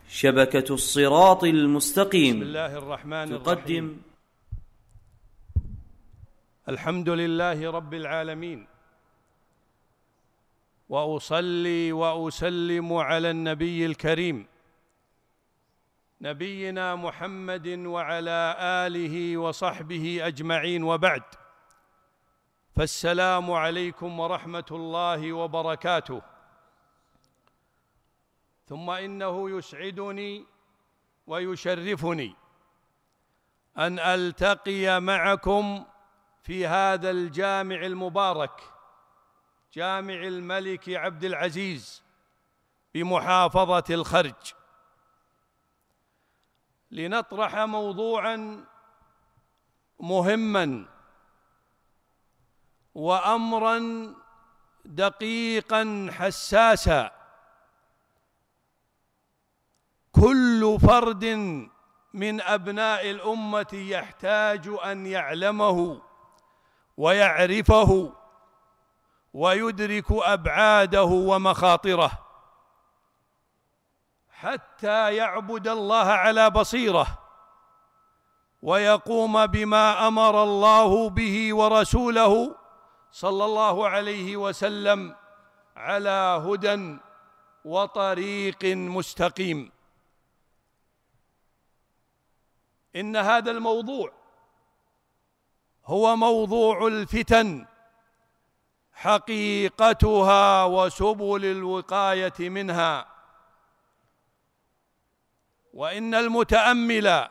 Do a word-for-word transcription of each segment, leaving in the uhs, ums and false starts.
شبكة الصراط المستقيم بسم الله الرحمن تقدم الرحيم. الحمد لله رب العالمين، وأصلي وأسلم على النبي الكريم نبينا محمد وعلى آله وصحبه أجمعين، وبعد، فالسلام عليكم ورحمة الله وبركاته. ثم إنه يسعدني ويشرفني أن ألتقي معكم في هذا الجامع المبارك، جامع الملك عبد العزيز بمحافظة الخرج، لنطرح موضوعاً مهماً وأمراً دقيقاً حساساً كل فرد من أبناء الأمة يحتاج أن يعلمه ويعرفه ويدرك أبعاده ومخاطره، حتى يعبد الله على بصيرة ويقوم بما أمر الله به ورسوله صلى الله عليه وسلم على هدى وطريق مستقيم. إن هذا الموضوع هو موضوع الفتن، حقيقتها وسبل الوقاية منها. وإن المتأمل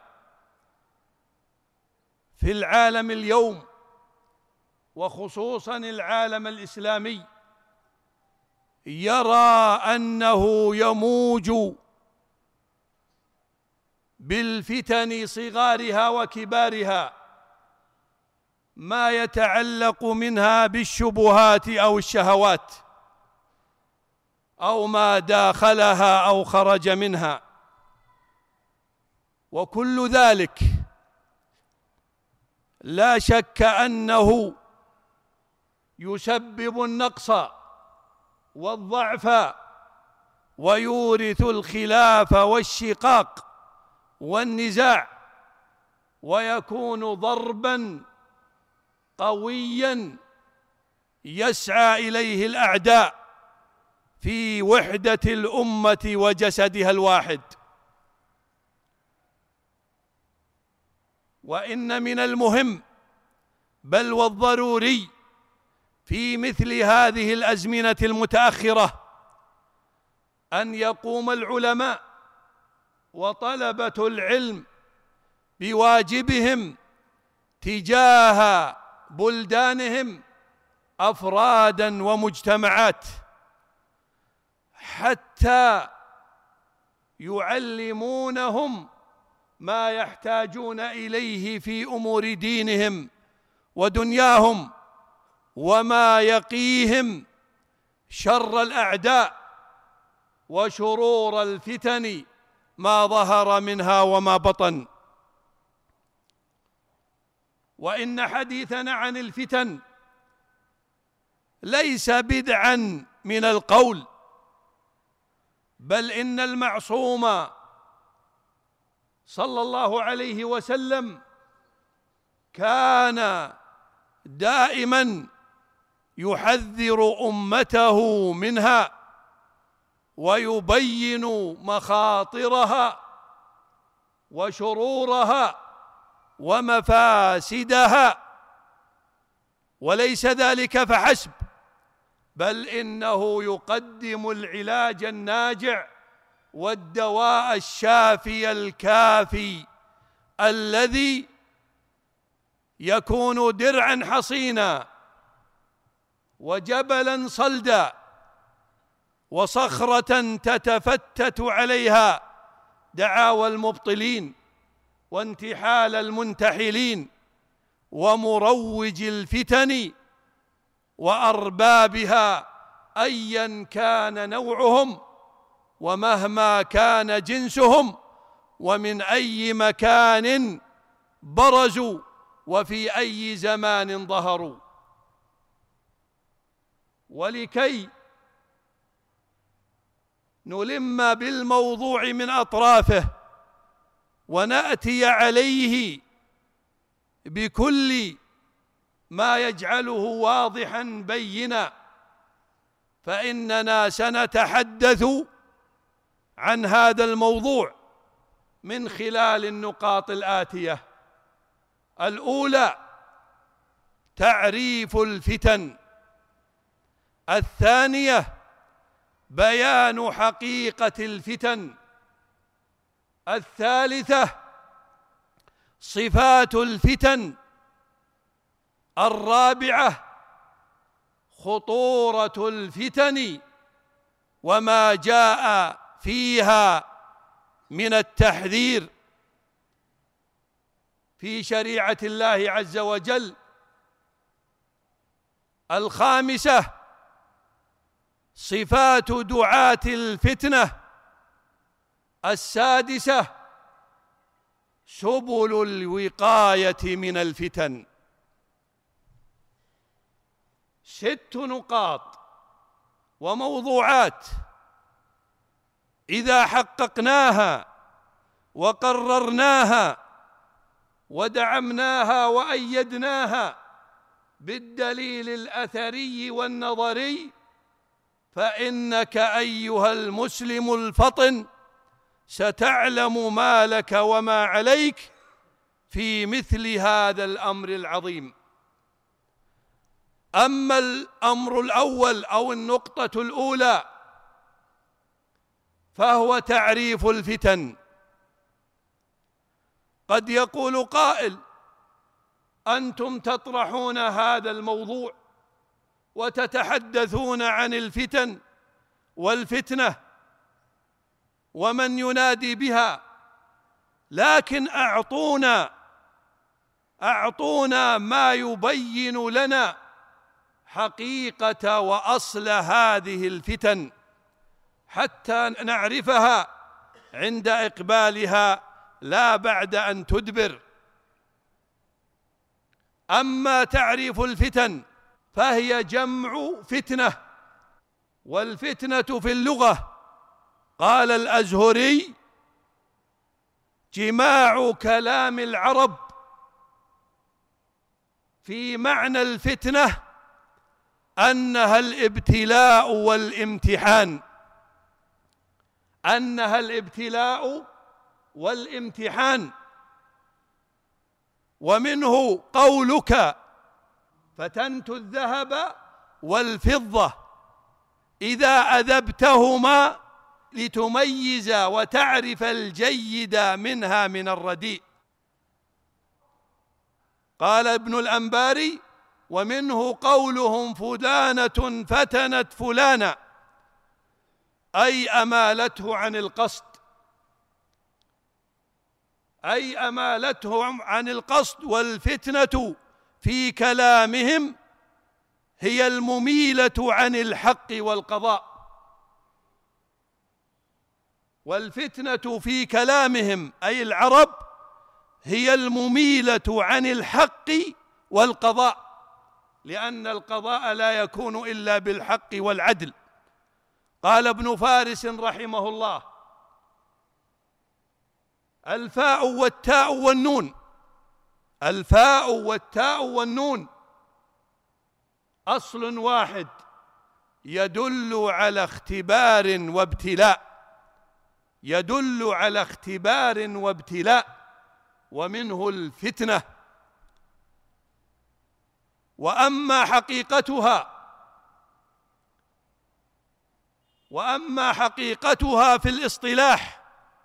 في العالم اليوم، وخصوصاً العالم الإسلامي، يرى أنه يموج بالفتن صغارها وكبارها، ما يتعلق منها بالشبهات أو الشهوات، أو ما داخلها أو خرج منها، وكل ذلك لا شك أنه يسبب النقص والضعف ويورث الخلاف والشقاق والنزاع، ويكون ضرباً قوياً يسعى إليه الأعداء في وحدة الأمة وجسدها الواحد. وإن من المهم بل والضروري في مثل هذه الأزمنة المتأخرة أن يقوم العلماء وطلبة العلم بواجبهم تجاه بلدانهم أفراداً ومجتمعات، حتى يعلمونهم ما يحتاجون إليه في أمور دينهم ودنياهم، وما يقيهم شر الأعداء وشرور الفتن ما ظهر منها وما بطن. وإن حديثنا عن الفتن ليس بدعاً من القول، بل إن المعصوم صلى الله عليه وسلم كان دائماً يحذر أمته منها ويبين مخاطرها وشرورها ومفاسدها. وليس ذلك فحسب، بل إنه يقدم العلاج الناجع والدواء الشافي الكافي، الذي يكون درعاً حصيناً وجبلاً صلداً وصخرة تتفتت عليها دعاوى المبطلين وانتحال المنتحلين ومروج الفتن وأربابها، أياً كان نوعهم ومهما كان جنسهم ومن أي مكان برزوا وفي أي زمان ظهروا. ولكي نلم بالموضوع من أطرافه ونأتي عليه بكل ما يجعله واضحا بينا، فإننا سنتحدث عن هذا الموضوع من خلال النقاط الآتية. الأولى تعريف الفتن، الثانية بيان حقيقة الفتن، الثالثة صفات الفتن، الرابعة خطورة الفتن وما جاء فيها من التحذير في شريعة الله عز وجل، الخامسة صفات دعاة الفتنة، السادسة سبل الوقاية من الفتن. ست نقاط وموضوعات إذا حققناها وقررناها ودعمناها وأيدناها بالدليل الأثري والنظري، فإنك أيها المسلم الفطن ستعلم ما لك وما عليك في مثل هذا الأمر العظيم. أما الأمر الأول أو النقطة الأولى فهو تعريف الفتن. قد يقول قائل: أنتم تطرحون هذا الموضوع وتتحدثون عن الفتن والفتنة ومن ينادي بها، لكن أعطونا أعطونا ما يبين لنا حقيقة وأصل هذه الفتن حتى نعرفها عند إقبالها لا بعد أن تدبر. أما تعريف الفتن فهي جمع فتنة، والفتنة في اللغة قال الأزهري: جماع كلام العرب في معنى الفتنة أنها الابتلاء والامتحان، أنها الابتلاء والامتحان. ومنه قولك: فتنت الذهب والفضة إذا أذبتهما لتميز وتعرف الجيد منها من الرديء. قال ابن الأنباري: ومنه قولهم: فلانة فتنت فلانا، أي أمالته عن القصد، أي أمالته عن القصد. والفتنة في كلامهم هي المميلة عن الحق والقضاء، والفتنة في كلامهم أي العرب هي المميلة عن الحق والقضاء، لأن القضاء لا يكون إلا بالحق والعدل. قال ابن فارس رحمه الله: الفاء والتاء والنون، الفاء والتاء والنون أصل واحد يدل على اختبار وابتلاء، يدل على اختبار وابتلاء، ومنه الفتنة. وأما حقيقتها وأما حقيقتها في الاصطلاح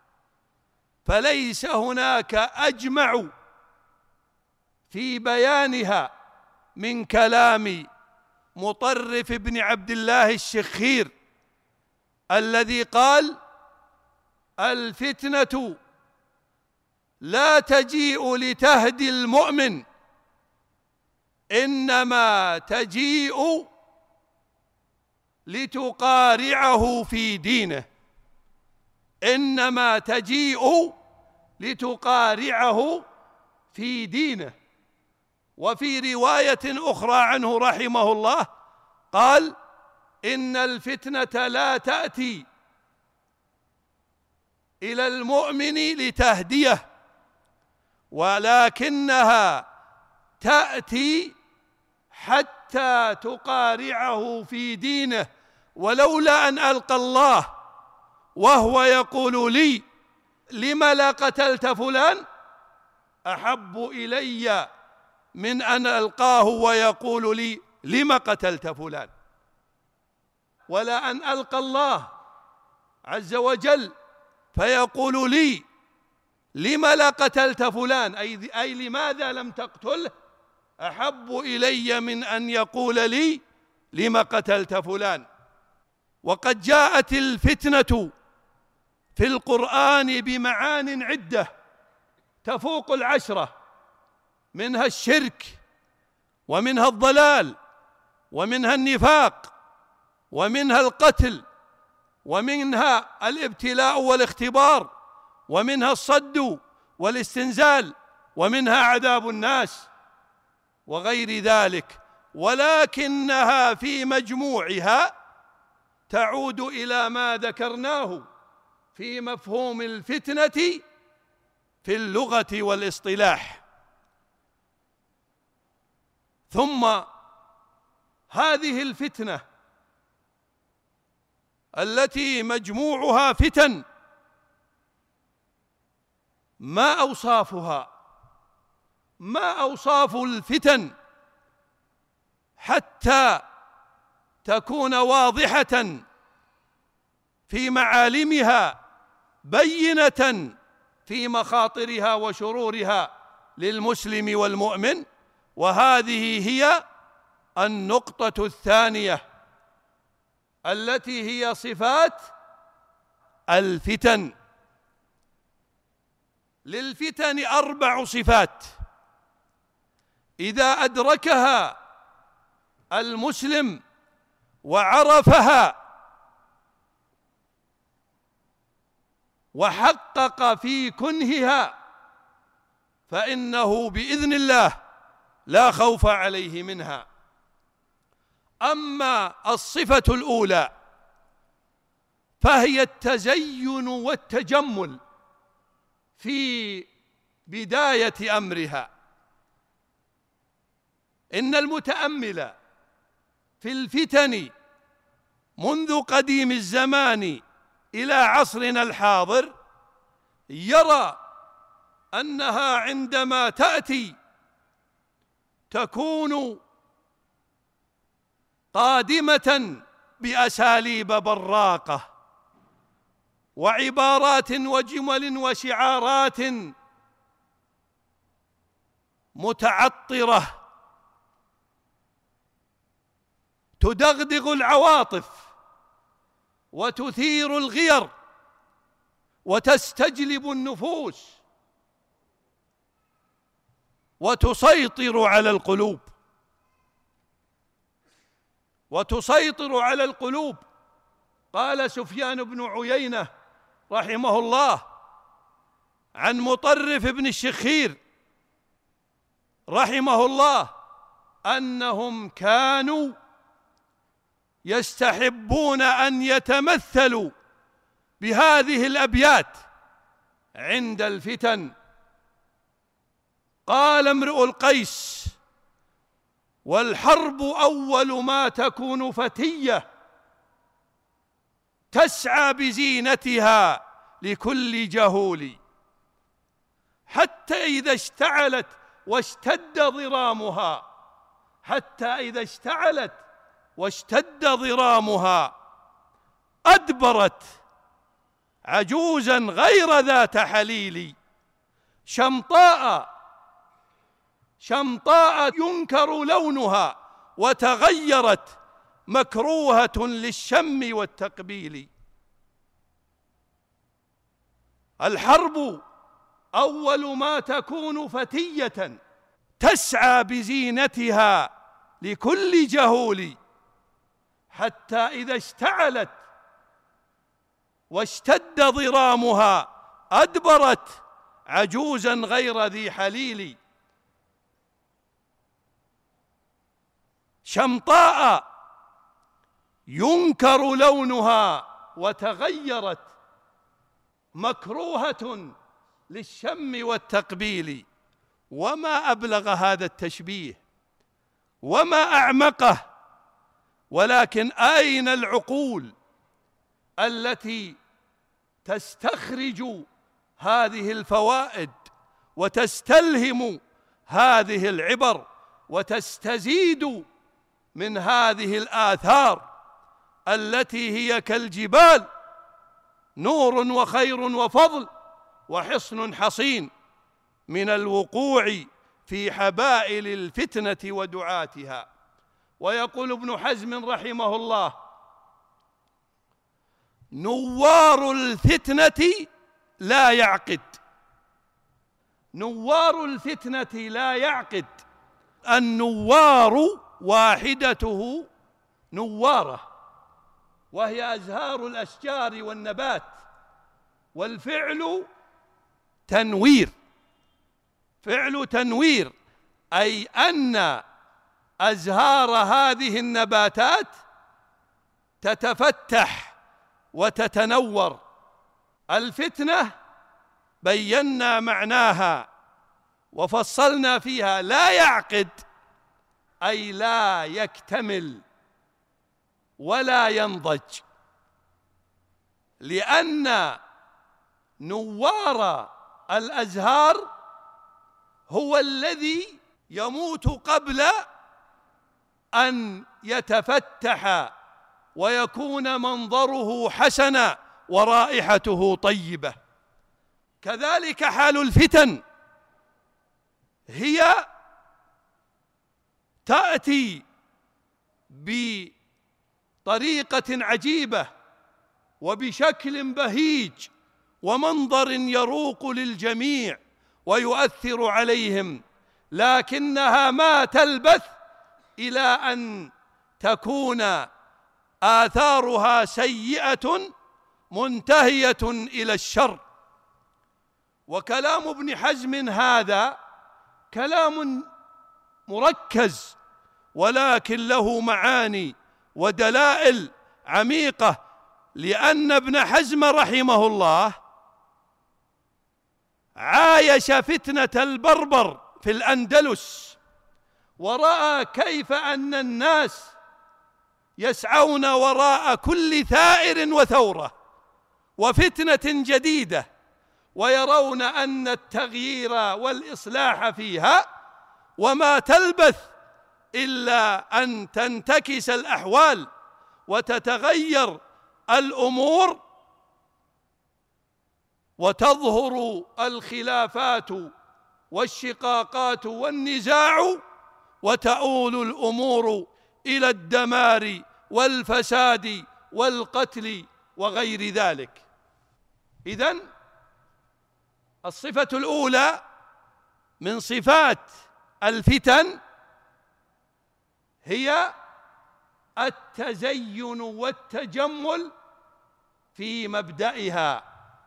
فليس هناك أجمع في بيانها من كلام مطرف بن عبد الله الشخير الذي قال: الفتنة لا تجيء لتهدي المؤمن، إنما تجيء لتقارعه في دينه، إنما تجيء لتقارعه في دينه. وفي رواية أخرى عنه رحمه الله قال: إن الفتنة لا تأتي إلى المؤمن لتهديه، ولكنها تأتي حتى تقارعه في دينه. ولولا أن ألقى الله وهو يقول لي لم لا قتلت فلان أحب إلي من أن ألقاه ويقول لي لم قتلت فلان. ولا أن ألقى الله عز وجل فيقول لي لم لا قتلت فلان، أي, أي لماذا لم تقتله، أحب إلي من أن يقول لي لم قتلت فلان. وقد جاءت الفتنة في القرآن بمعان عدة تفوق العشرة، منها الشرك، ومنها الضلال، ومنها النفاق، ومنها القتل، ومنها الابتلاء والاختبار، ومنها الصد والاستنزال، ومنها عذاب الناس وغير ذلك. ولكنها في مجموعها تعود إلى ما ذكرناه في مفهوم الفتنة في اللغة والاصطلاح. ثم هذه الفتنة التي مجموعها فتن، ما أوصافها؟ ما أوصاف الفتن حتى تكون واضحة في معالمها بينة في مخاطرها وشرورها للمسلم والمؤمن؟ وهذه هي النقطة الثانية التي هي صفات الفتن. للفتن أربع صفات إذا أدركها المسلم وعرفها وحقق في كنهها فإنه بإذن الله لا خوف عليه منها. أما الصفة الأولى فهي التزين والتجمل في بداية أمرها. إن المتأمل في الفتن منذ قديم الزمان إلى عصرنا الحاضر يرى أنها عندما تأتي تكون قادمة بأساليب براقة وعبارات وجمل وشعارات متعطرة تدغدغ العواطف وتثير الغير وتستجلب النفوس وتسيطر على القلوب وتسيطر على القلوب. قال سفيان بن عيينة رحمه الله عن مطرف بن الشخير رحمه الله أنهم كانوا يستحبون أن يتمثلوا بهذه الأبيات عند الفتن. قال امرؤ القيس: والحرب أول ما تكون فتية تسعى بزينتها لكل جهول، حتى إذا اشتعلت واشتد ضرامها حتى إذا اشتعلت واشتد ضرامها أدبرت عجوزا غير ذات حليل، شمطاء شمطاء ينكر لونها وتغيرت مكروهة للشم والتقبيل. الحرب أول ما تكون فتية تسعى بزينتها لكل جهول، حتى إذا اشتعلت واشتد ضرامها أدبرت عجوزا غير ذي حليل. شمطاء ينكر لونها وتغيرت مكروهة للشم والتقبيل. وما أبلغ هذا التشبيه وما أعمقه، ولكن أين العقول التي تستخرج هذه الفوائد وتستلهم هذه العبر وتستزيد من هذه الآثار التي هي كالجبال، نور وخير وفضل وحصن حصين من الوقوع في حبائل الفتنة ودعاتها. ويقول ابن حزم رحمه الله: نوار الفتنة لا يعقد. نوار الفتنة لا يعقد. النوار واحدته نوارة، وهي أزهار الأشجار والنبات، والفعل تنوير. فعل تنوير أي أن أزهار هذه النباتات تتفتح وتتنور. الفتنة بينا معناها وفصلنا فيها. لا يعقد أي لا يكتمل ولا ينضج، لأن نوار الأزهار هو الذي يموت قبل أن يتفتح ويكون منظره حسنا ورائحته طيبة. كذلك حال الفتن، هي تأتي بطريقة عجيبة وبشكل بهيج ومنظر يروق للجميع ويؤثر عليهم، لكنها ما تلبث إلى أن تكون آثارها سيئة منتهية إلى الشر. وكلام ابن حزم هذا كلام مركز، ولكن له معاني ودلائل عميقة، لأن ابن حزم رحمه الله عايش فتنة البربر في الأندلس، ورأى كيف أن الناس يسعون وراء كل ثائر وثورة وفتنة جديدة، ويرون أن التغيير والإصلاح فيها وما تلبث إلا أن تنتكس الأحوال وتتغير الأمور وتظهر الخلافات والشقاقات والنزاع، وتؤول الأمور إلى الدمار والفساد والقتل وغير ذلك. إذن الصفة الأولى من صفات الفتن هي التزين والتجمل في مبدئها.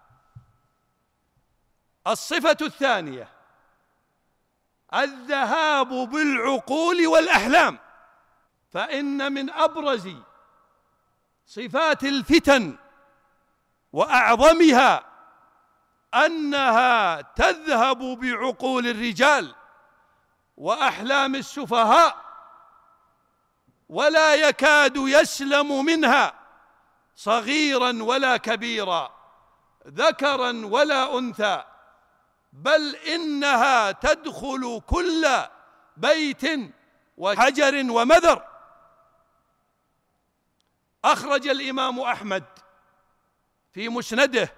الصفة الثانية الذهاب بالعقول والأحلام، فإن من أبرز صفات الفتن وأعظمها أنها تذهب بعقول الرجال وأحلام السفهاء، ولا يكاد يسلم منها صغيرا ولا كبيرا، ذكرا ولا أنثى، بل إنها تدخل كل بيت وحجر ومذر. أخرج الإمام أحمد في مسنده،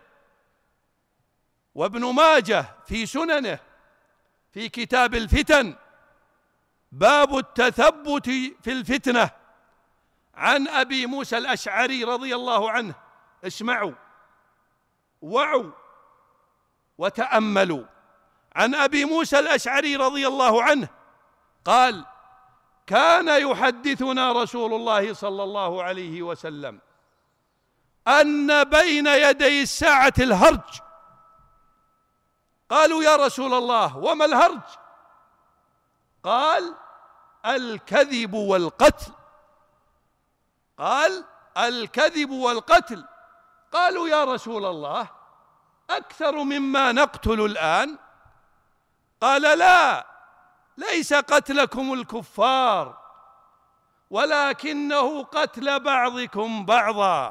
وابن ماجه في سننه، في كتاب الفتن، باب التثبت في الفتنة، عن أبي موسى الأشعري رضي الله عنه. اسمعوا وعوا وتأملوا. عن أبي موسى الأشعري رضي الله عنه قال: كان يحدثنا رسول الله صلى الله عليه وسلم أن بين يدي الساعة الهرج. قالوا: يا رسول الله وما الهرج؟ قال: الكذب والقتل. قال: الكذب والقتل. قالوا: يا رسول الله أكثر مما نقتل الآن؟ قال لا، ليس قتلكم الكفار ولكنه قتل بعضكم بعضا.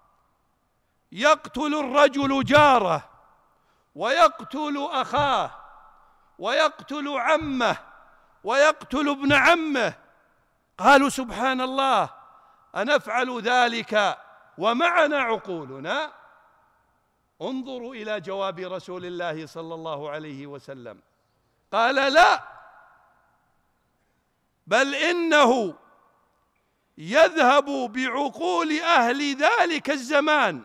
يقتل الرجل جاره ويقتل أخاه ويقتل عمه ويقتل ابن عمه. قالوا سبحان الله، أنفعل ذلك ومعنا عقولنا؟ انظروا إلى جواب رسول الله صلى الله عليه وسلم، قال لا، بل إنه يذهب بعقول أهل ذلك الزمان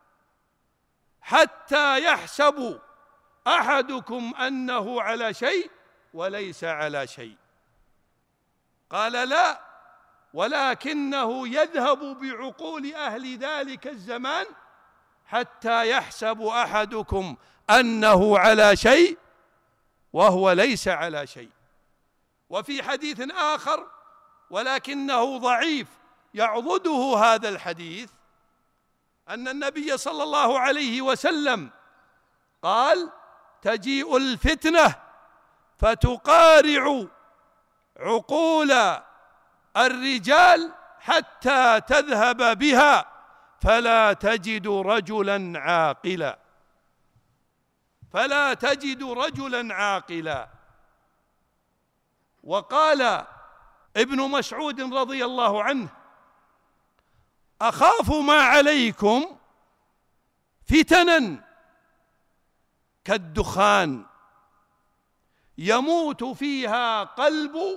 حتى يحسب أحدكم أنه على شيء وليس على شيء. قال لا، ولكنه يذهب بعقول أهل ذلك الزمان حتى يحسب أحدكم أنه على شيء وهو ليس على شيء. وفي حديث آخر ولكنه ضعيف يعضده هذا الحديث أن النبي صلى الله عليه وسلم قال: تجيء الفتنة فتقارع عقول الرجال حتى تذهب بها فلا تجد رجلا عاقلا، فلا تجد رجلا عاقلا. وقال ابن مسعود رضي الله عنه: أخاف ما عليكم فتنا كالدخان يموت فيها قلب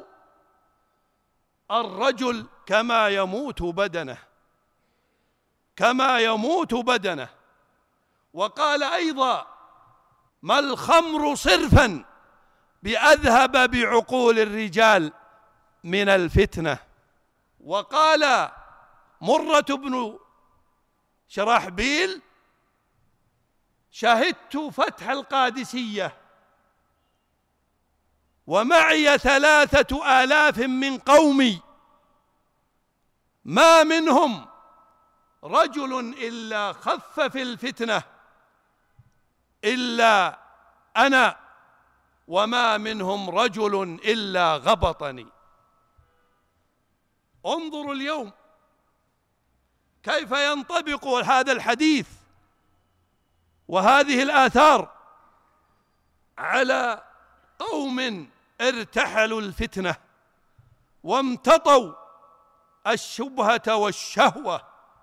الرجل كما يموت بدنه، كما يموت بدنه. وقال أيضا: ما الخمر صرفا بأذهب بعقول الرجال من الفتنة. وقال مرة بن شرحبيل: شهدت فتح القادسية ومعي ثلاثة آلاف من قومي ما منهم رجل إلا خف في الفتنة إلا أنا، وما منهم رجل إلا غبطني. انظروا اليوم كيف ينطبق هذا الحديث وهذه الآثار على قوم ارتحلوا الفتنة وامتطوا الشبهة والشهوة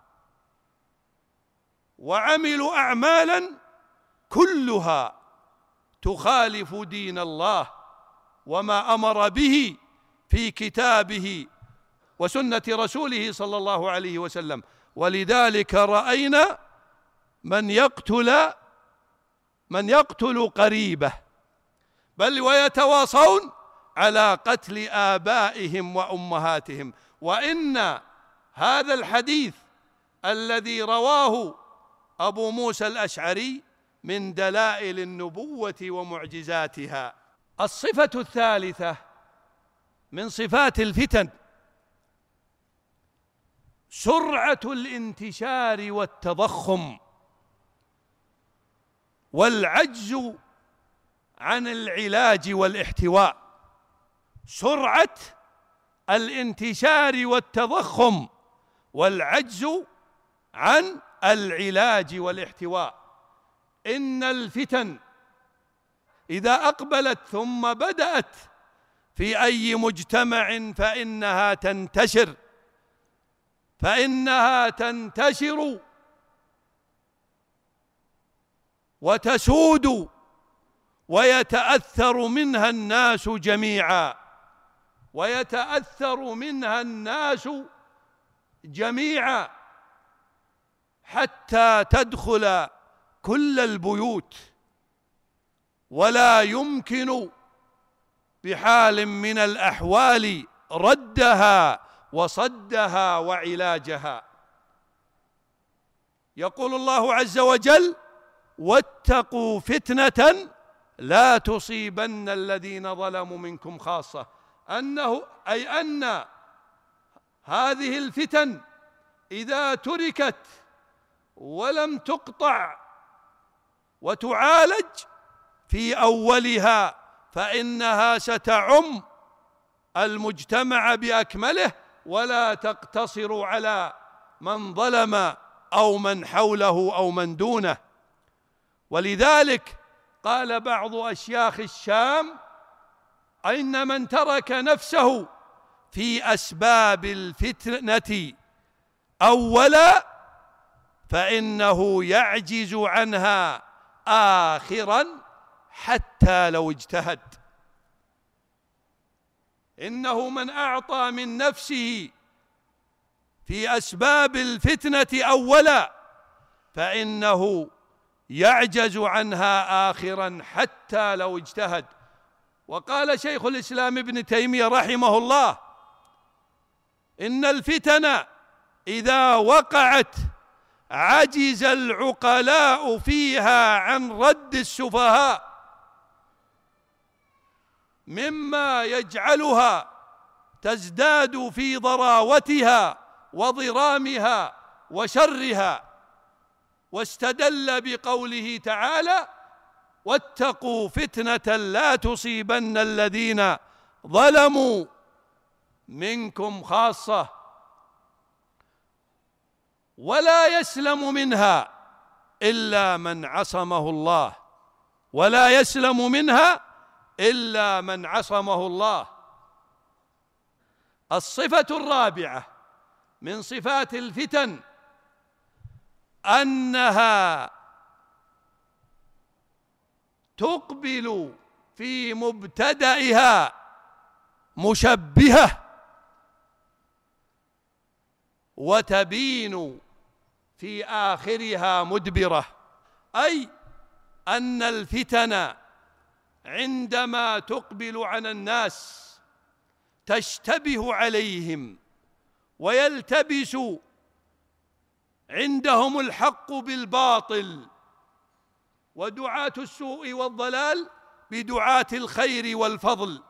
وعملوا أعمالا كلها تخالف دين الله وما أمر به في كتابه وسنة رسوله صلى الله عليه وسلم. ولذلك رأينا من يقتل من يقتل قريبه، بل ويتواصون على قتل آبائهم وأمهاتهم. وإن هذا الحديث الذي رواه أبو موسى الأشعري من دلائل النبوة ومعجزاتها. الصفة الثالثة من صفات الفتن سرعة الانتشار والتضخم والعجز عن العلاج والاحتواء. سرعة الانتشار والتضخم والعجز عن العلاج والاحتواء. إن الفتن إذا أقبلت ثم بدأت في أي مجتمع فإنها تنتشر فإنها تنتشر وتسود ويتأثر منها الناس جميعا ويتأثر منها الناس جميعا حتى تدخل كل البيوت، ولا يمكن بحال من الأحوال ردها وصدها وعلاجها. يقول الله عز وجل: واتقوا فتنة لا تصيبن الذين ظلموا منكم خاصة. أنه أي أن هذه الفتن إذا تركت ولم تقطع وتعالج في أولها، فإنها ستعم المجتمع بأكمله ولا تقتصر على من ظلم أو من حوله أو من دونه. ولذلك قال بعض أشياخ الشام: إن من ترك نفسه في أسباب الفتنة أولا فإنه يعجز عنها آخرا حتى لو اجتهد. إنه من أعطى من نفسه في أسباب الفتنة أولا فإنه يعجز عنها آخرا حتى لو اجتهد. وقال شيخ الإسلام ابن تيمية رحمه الله: إن الفتن إذا وقعت عجز العقلاء فيها عن رد السفهاء، مما يجعلها تزداد في ضراوتها وضرامها وشرها. واستدل بقوله تعالى: واتقوا فتنة لا تصيبن الذين ظلموا منكم خاصة. ولا يسلم منها إلا من عصمه الله، ولا يسلم منها إلا من عصمه الله. الصفة الرابعة من صفات الفتن أنها تقبل في مبتدئها مشبهة وتبين في آخرها مدبرة. أي أن الفتن عندما تقبل على الناس تشتبه عليهم ويلتبس عندهم الحق بالباطل، ودعاة السوء والضلال بدعاة الخير والفضل،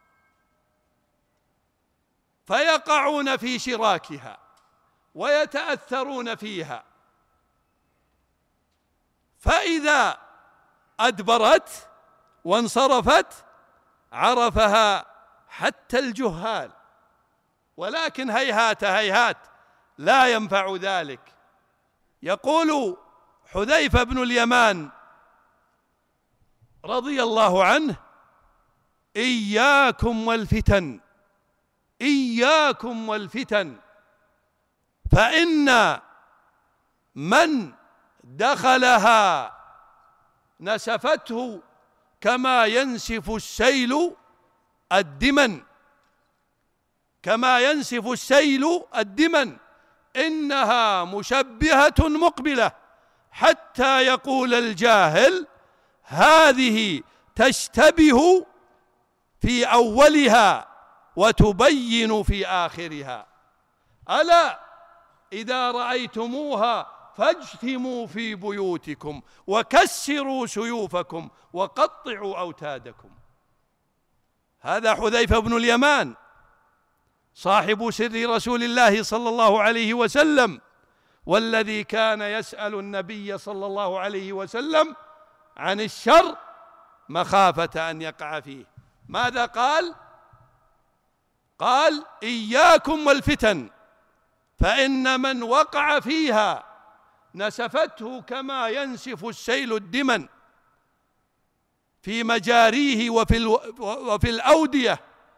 فيقعون في شراكها ويتأثرون فيها. فإذا أدبرت وانصرفت عرفها حتى الجهال، ولكن هيهات هيهات لا ينفع ذلك. يقول حذيفة بن اليمان رضي الله عنه: إياكم والفتن، إياكم والفتن، فإن من دخلها نسفته كما ينسف السيل الدمن، كما ينسف السيل الدمن، إنها مشبهة مقبلة، حتى يقول الجاهل: هذه تشتبه في أولها وتبين في آخرها. ألا إذا رأيتموها فاجتموا في بيوتكم وكسروا سيوفكم وقطعوا أوتادكم. هذا حذيفة بن اليمان صاحب سر رسول الله صلى الله عليه وسلم، والذي كان يسأل النبي صلى الله عليه وسلم عن الشر مخافة أن يقع فيه. ماذا قال؟ قال: إياكم والفتن، فإن من وقع فيها نسفته كما ينسف السيل الدمن في مجاريه وفي, وفي الأودية،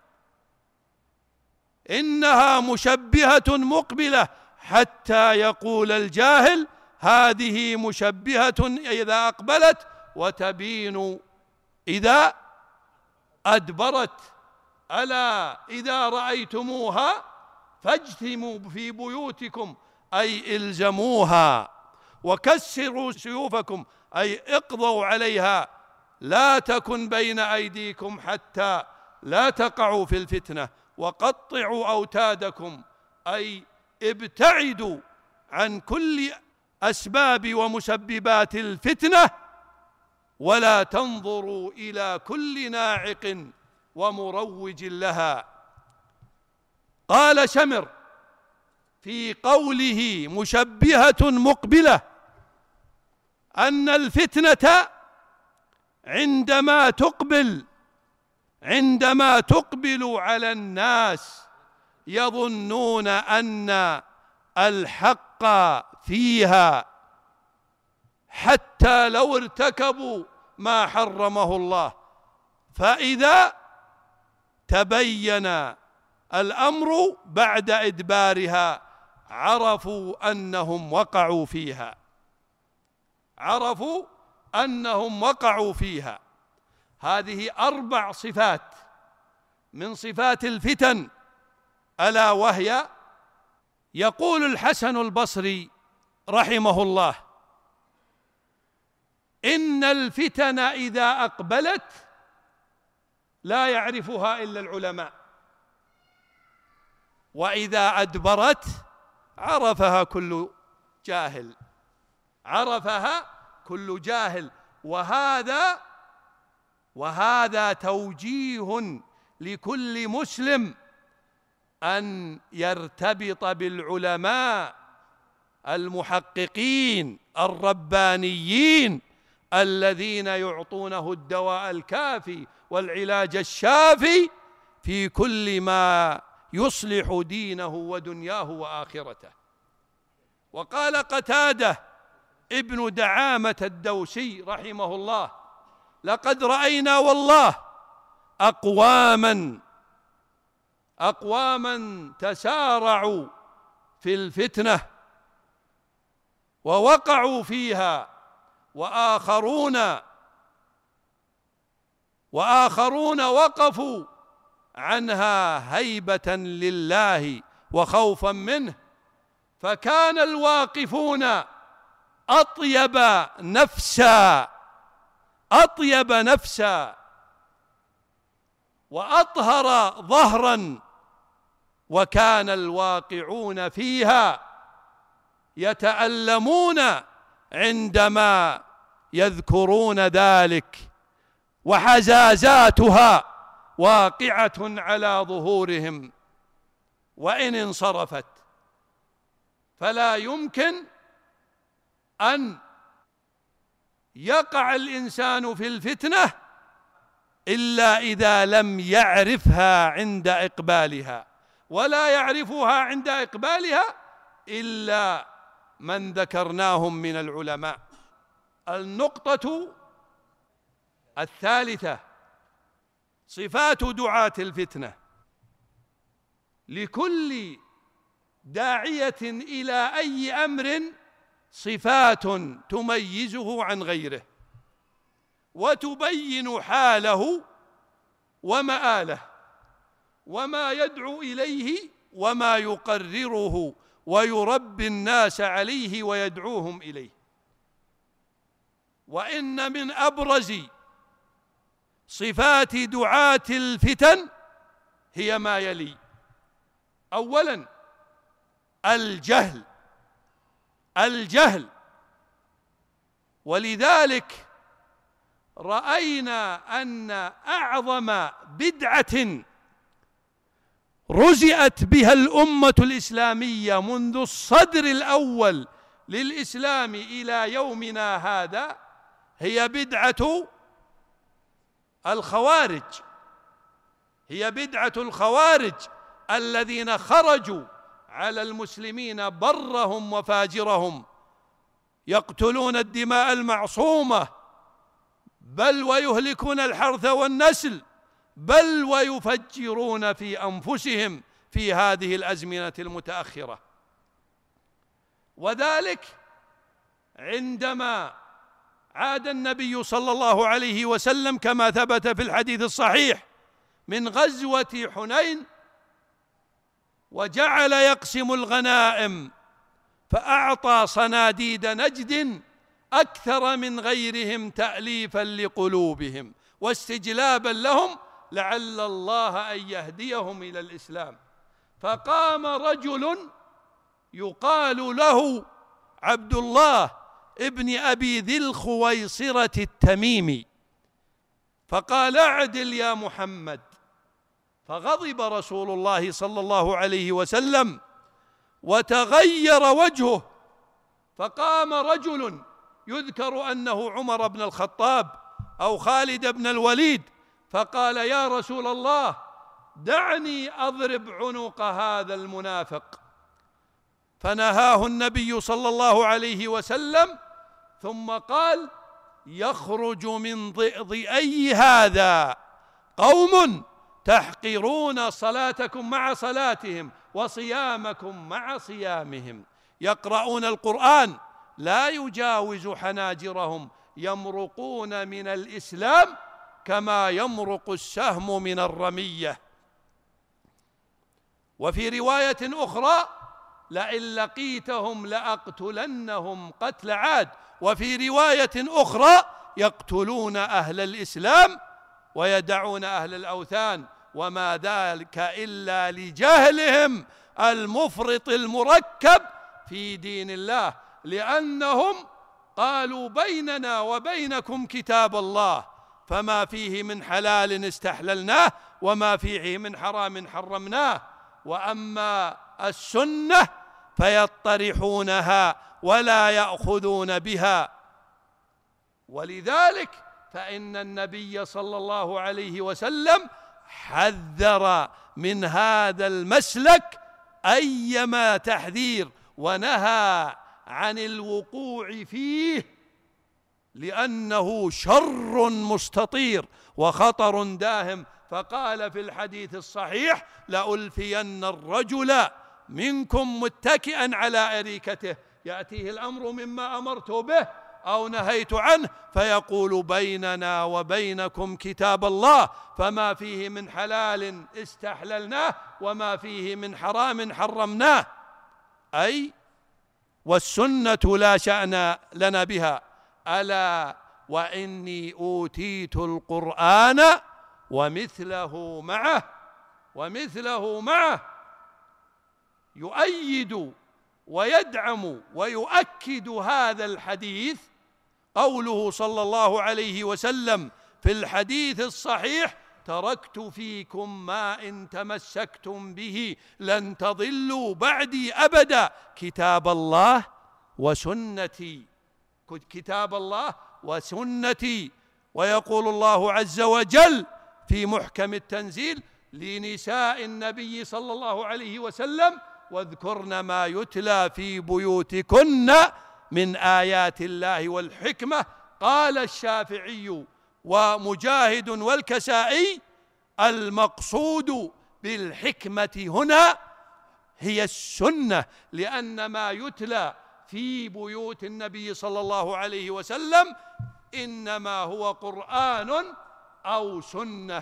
إنها مشبهة مقبلة، حتى يقول الجاهل: هذه مشبهة إذا أقبلت وتبين إذا أدبرت. ألا إذا رأيتموها فاجتموا في بيوتكم، أي إلزموها، وكسروا سيوفكم، أي اقضوا عليها، لا تكن بين أيديكم حتى لا تقعوا في الفتنة، وقطعوا أوتادكم، أي ابتعدوا عن كل أسباب ومسببات الفتنة، ولا تنظروا إلى كل ناعق ومروج لها. قال شمر في قوله مشبهة مقبلة: أن الفتنة عندما تقبل عندما تقبل على الناس يظنون أن الحق فيها حتى لو ارتكبوا ما حرمه الله، فإذا تبين الأمر بعد إدبارها عرفوا أنهم وقعوا فيها عرفوا أنهم وقعوا فيها. هذه أربع صفات من صفات الفتن، ألا وهي: يقول الحسن البصري رحمه الله: إن الفتن إذا أقبلت لا يعرفها إلا العلماء، وإذا أدبرت عرفها كل جاهل عرفها كل جاهل وهذا وهذا توجيه لكل مسلم أن يرتبط بالعلماء المحققين الربانيين الذين يعطونه الدواء الكافي والعلاج الشافي في كل ما يصلح دينه ودنياه وآخرته. وقال قتادة ابن دعامة الدوسي رحمه الله: لقد رأينا والله أقواما أقواما تسارعوا في الفتنة ووقعوا فيها، وآخرون وآخرون وقفوا عنها هيبة لله وخوفا منه، فكان الواقفون أطيب نفسا أطيب نفسا وأطهر ظهرا، وكان الواقعون فيها يتألمون عندما يذكرون ذلك، وحزازاتها واقعة على ظهورهم وإن انصرفت. فلا يمكن أن يقع الإنسان في الفتنة إلا إذا لم يعرفها عند إقبالها، ولا يعرفها عند إقبالها إلا من ذكرناهم من العلماء. النقطة الثالثة: صفات دعاة الفتنة. لكل داعية إلى أي أمر صفات تميزه عن غيره وتبين حاله ومآله وما يدعو إليه وما يقرره ويربي الناس عليه ويدعوهم إليه. وإن من أبرز صفات دعاة الفتن هي ما يلي: أولاً الجهل الجهل ولذلك رأينا أن أعظم بدعة رزئت بها الأمة الإسلامية منذ الصدر الأول للإسلام إلى يومنا هذا هي بدعة الخوارج هي بدعة الخوارج الذين خرجوا على المسلمين برهم وفاجرهم، يقتلون الدماء المعصومة، بل ويهلكون الحرث والنسل، بل ويفجرون في أنفسهم في هذه الأزمنة المتأخرة. وذلك عندما عاد النبي صلى الله عليه وسلم كما ثبت في الحديث الصحيح من غزوة حنين، وجعل يقسم الغنائم، فأعطى صناديد نجد أكثر من غيرهم تأليفا لقلوبهم واستجلابا لهم لعل الله أن يهديهم إلى الإسلام. فقام رجل يقال له عبد الله ابن أبي ذي الخويصرة التميمي، فقال: اعدل يا محمد. فغضب رسول الله صلى الله عليه وسلم وتغير وجهه، فقام رجل يذكر أنه عمر بن الخطاب أو خالد بن الوليد، فقال: يا رسول الله دعني أضرب عنق هذا المنافق، فنهاه النبي صلى الله عليه وسلم، ثم قال: يخرج من ضئضئي هذا قوم تحقرون صلاتكم مع صلاتهم وصيامكم مع صيامهم، يقرؤون القرآن لا يجاوز حناجرهم، يمرقون من الإسلام كما يمرق السهم من الرمية. وفي رواية أخرى: لئن لقيتهم لأقتلنهم قتل عاد. وفي رواية أخرى: يقتلون أهل الإسلام ويدعون أهل الأوثان، وما ذلك إلا لجهلهم المفرط المركب في دين الله، لأنهم قالوا: بيننا وبينكم كتاب الله، فما فيه من حلال استحللناه وما فيه من حرام حرمناه، وأما السنة فيطرحونها ولا يأخذون بها. ولذلك فإن النبي صلى الله عليه وسلم حذر من هذا المسلك أيما تحذير، ونهى عن الوقوع فيه، لأنه شر مستطير وخطر داهم. فقال في الحديث الصحيح: لألفين الرجل منكم متكئا على أريكته يأتيه الأمر مما أمرت به أو نهيت عنه، فيقول: بيننا وبينكم كتاب الله، فما فيه من حلال استحللناه وما فيه من حرام حرمناه، أي والسنة لا شأن لنا بها. ألا وإني أوتيت القرآن ومثله معه ومثله معه يؤيد ويدعم ويؤكد هذا الحديث قوله صلى الله عليه وسلم في الحديث الصحيح: تركت فيكم ما إن تمسكتم به لن تضلوا بعدي أبدا، كتاب الله وسنتي، كتاب الله وسنتي. ويقول الله عز وجل في محكم التنزيل لنساء النبي صلى الله عليه وسلم: واذكرن ما يتلى في بيوتكن من آيات الله والحكمة. قال الشافعي ومجاهد والكسائي: المقصود بالحكمة هنا هي السنة، لأن ما يتلى في بيوت النبي صلى الله عليه وسلم إنما هو قرآن أو سنة،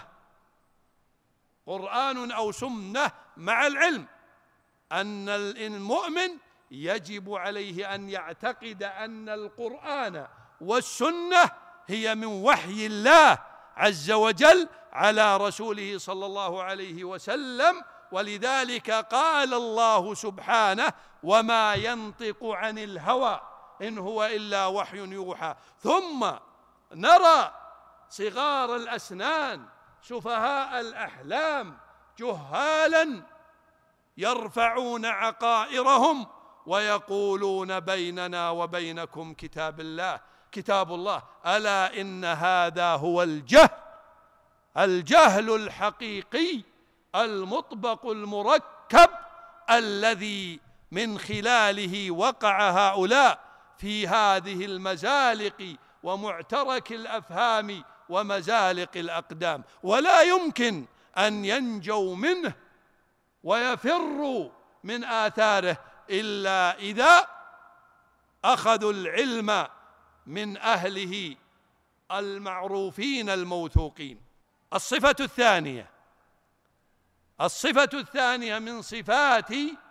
قرآن أو سنة، مع العلم أن المؤمن يجب عليه أن يعتقد أن القرآن والسنة هي من وحي الله عز وجل على رسوله صلى الله عليه وسلم. ولذلك قال الله سبحانه: وما ينطق عن الهوى إن هو إلا وحي يوحى. ثم نرى صغار الأسنان سفهاء الأحلام جهالا يرفعون عقائرهم ويقولون: بيننا وبينكم كتاب الله كتاب الله. ألا إن هذا هو الجهل، الجهل الحقيقي المطبق المركب، الذي من خلاله وقع هؤلاء في هذه المزالق ومعترك الأفهام ومزالق الأقدام، ولا يمكن أن ينجوا منه ويفروا من آثاره إلا إذا أخذوا العلم من أهله المعروفين الموثوقين. الصفة الثانية الصفة الثانية من صفات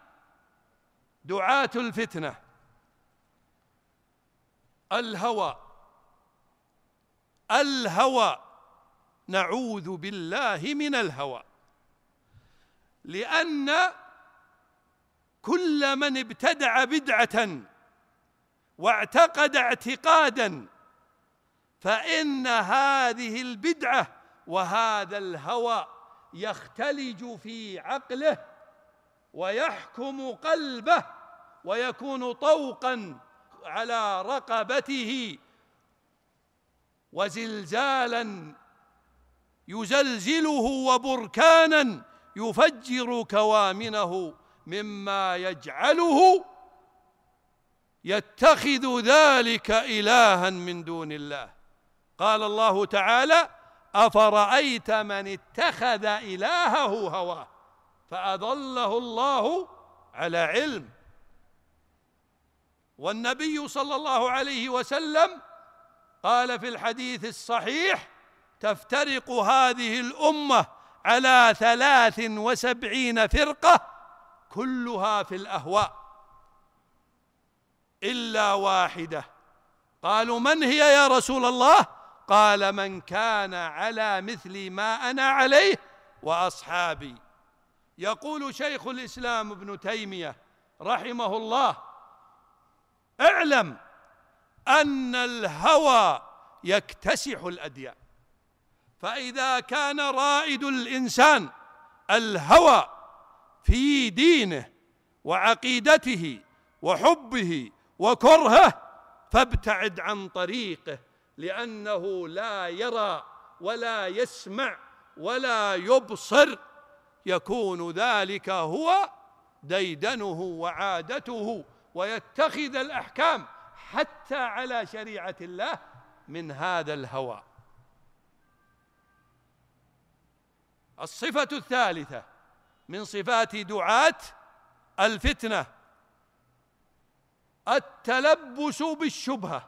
دعاة الفتنة الهوى. الهوى، نعوذ بالله من الهوى، لأن كل من ابتدع بدعة واعتقد اعتقادا فإن هذه البدعة وهذا الهوى يختلج في عقله ويحكم قلبه ويكون طوقا على رقبته وزلزالا يزلزله وبركانا يفجر كوامنه مما يجعله يتخذ ذلك إلها من دون الله. قال الله تعالى: أفرأيت من اتخذ إلهه هواه فأضله الله على علم. والنبي صلى الله عليه وسلم قال في الحديث الصحيح: تفترق هذه الأمة على ثلاث وسبعين فرقة كلها في الأهواء إلا واحدة. قالوا: من هي يا رسول الله؟ قال: من كان على مثل ما أنا عليه وأصحابي. يقول شيخ الإسلام ابن تيمية رحمه الله: اعلم أن الهوى يكتسح الأديان، فإذا كان رائد الإنسان الهوى في دينه وعقيدته وحبه وكرهه فابتعد عن طريقه، لأنه لا يرى ولا يسمع ولا يبصر، يكون ذلك هو ديدنه وعادته، ويتخذ الأحكام حتى على شريعة الله من هذا الهوى. الصفة الثالثة من صفات دعاة الفتنة التلبس بالشبهة.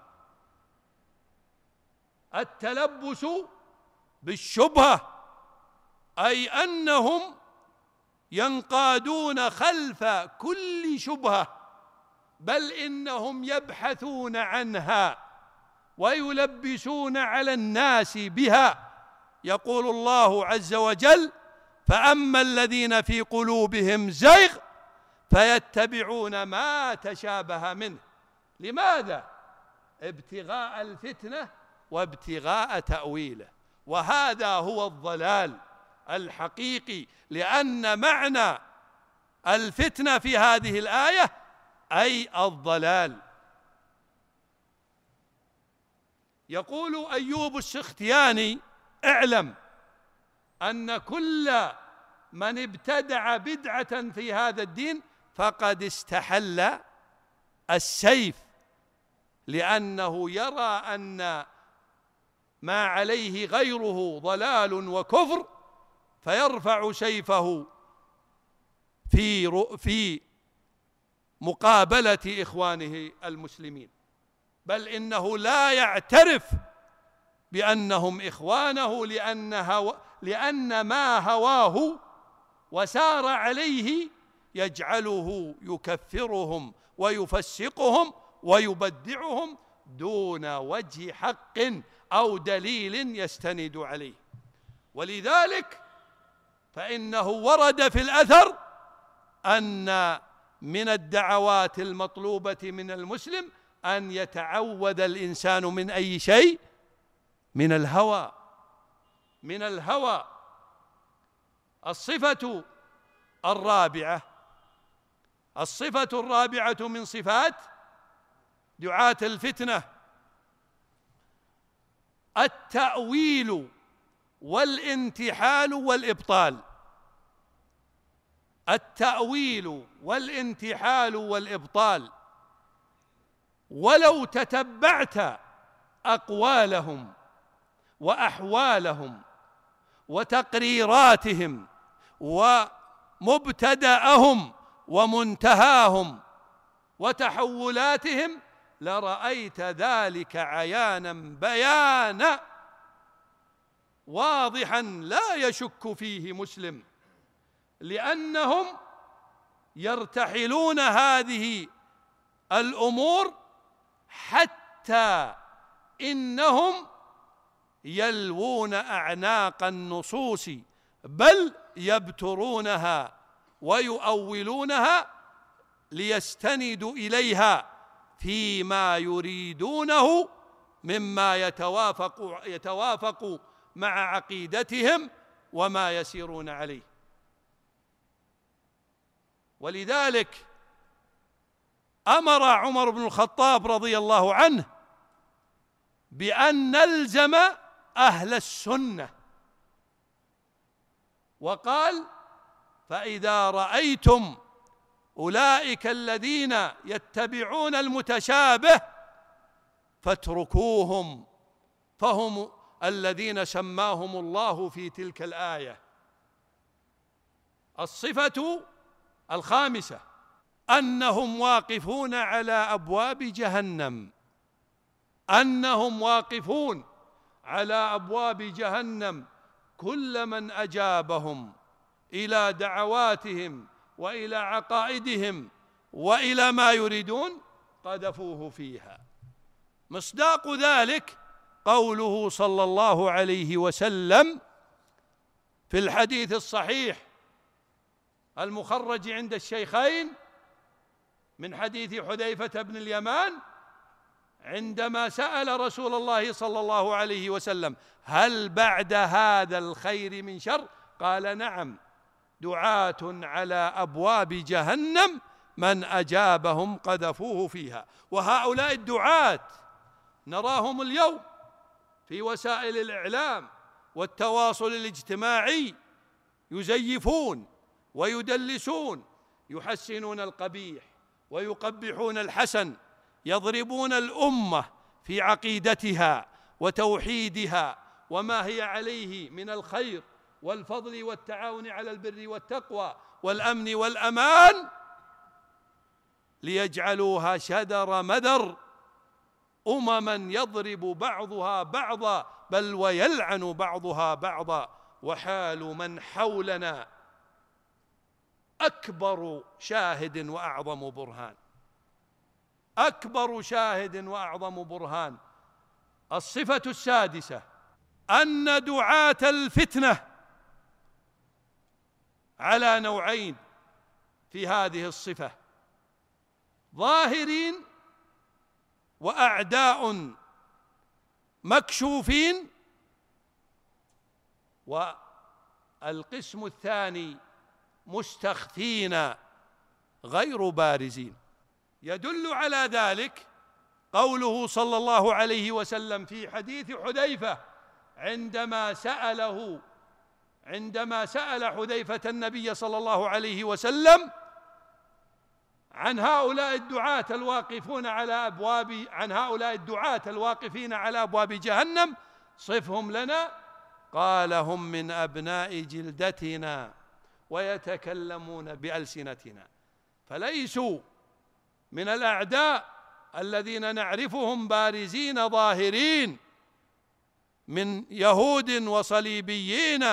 التلبس بالشبهة أي أنهم ينقادون خلف كل شبهة، بل إنهم يبحثون عنها ويلبسون على الناس بها. يقول الله عز وجل: فأما الذين في قلوبهم زيغ فيتبعون ما تشابه منه. لماذا؟ ابتغاء الفتنة وابتغاء تأويله، وهذا هو الضلال الحقيقي، لأن معنى الفتنة في هذه الآية أي الضلال. يقول أيوب السختياني: اعلم أن كل من ابتدع بدعة في هذا الدين فقد استحل السيف، لأنه يرى أن ما عليه غيره ضلال وكفر فيرفع سيفه في في مقابلة إخوانه المسلمين، بل إنه لا يعترف بأنهم إخوانه، لأن, هو لأن ما هواه وسار عليه يجعله يكفرهم ويفسقهم ويبدعهم دون وجه حق أو دليل يستند عليه. ولذلك فإنه ورد في الأثر أن من الدعوات المطلوبة من المسلم أن يتعوذ الإنسان من أي شيء؟ من الهوى، من الهوى. الصفة الرابعة الصفة الرابعة من صفات دعاة الفتنة التأويل والانتحال والإبطال. التأويل والانتحال والإبطال، ولو تتبعت أقوالهم وأحوالهم وتقريراتهم ومبتدأهم ومنتهاهم وتحولاتهم لرأيت ذلك عيانا بيانا واضحا لا يشك فيه مسلم، لأنهم يرتحلون هذه الأمور حتى إنهم يلوون أعناق النصوص، بل يبترونها ويؤولونها ليستندوا إليها فيما يريدونه مما يتوافق, يتوافق مع عقيدتهم وما يسيرون عليه. ولذلك أمر عمر بن الخطاب رضي الله عنه بأن نلزم أهل السنة، وقال: فإذا رأيتم أولئك الذين يتبعون المتشابه فاتركوهم، فهم الذين سماهم الله في تلك الآية. الصفة الخامسة أنهم واقفون على أبواب جهنم، أنهم واقفون على أبواب جهنم، كل من أجابهم إلى دعواتهم وإلى عقائدهم وإلى ما يريدون قذفوه فيها. مصداق ذلك قوله صلى الله عليه وسلم في الحديث الصحيح المخرج عند الشيخين من حديث حذيفة بن اليمان عندما سأل رسول الله صلى الله عليه وسلم: هل بعد هذا الخير من شر؟ قال: نعم، دعاة على أبواب جهنم من أجابهم قذفوه فيها. وهؤلاء الدعاة نراهم اليوم في وسائل الإعلام والتواصل الاجتماعي يزيفون ويدلسون، يحسنون القبيح ويقبحون الحسن، يضربون الأمة في عقيدتها وتوحيدها وما هي عليه من الخير والفضل والتعاون على البر والتقوى والأمن والأمان، ليجعلوها شدر مدر، أمما يضرب بعضها بعضا بل ويلعن بعضها بعضا. وحال من حولنا أكبر شاهد وأعظم برهان، أكبر شاهد وأعظم برهان. الصفة السادسة أن دعاة الفتنة على نوعين في هذه الصفة: ظاهرين وأعداء مكشوفين، والقسم الثاني مستخفين غير بارزين. يدل على ذلك قوله صلى الله عليه وسلم في حديث حذيفة عندما سأله عندما سأل حذيفة النبي صلى الله عليه وسلم عن هؤلاء الدعاة الواقفون على أبواب عن هؤلاء الدعاة الواقفين على أبواب جهنم: صفهم لنا. قال: هم من أبناء جلدتنا ويتكلمون بألسنتنا. فليسوا من الأعداء الذين نعرفهم بارزين ظاهرين من يهود وصليبيين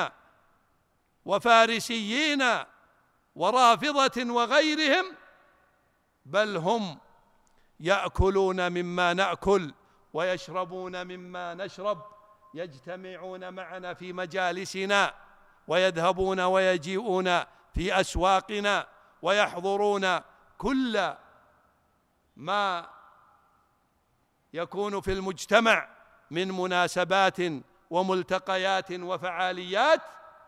وفارسيين ورافضة وغيرهم، بل هم يأكلون مما نأكل ويشربون مما نشرب، يجتمعون معنا في مجالسنا ويذهبون ويجيئون في أسواقنا ويحضرون كل ما يكون في المجتمع من مناسبات وملتقيات وفعاليات.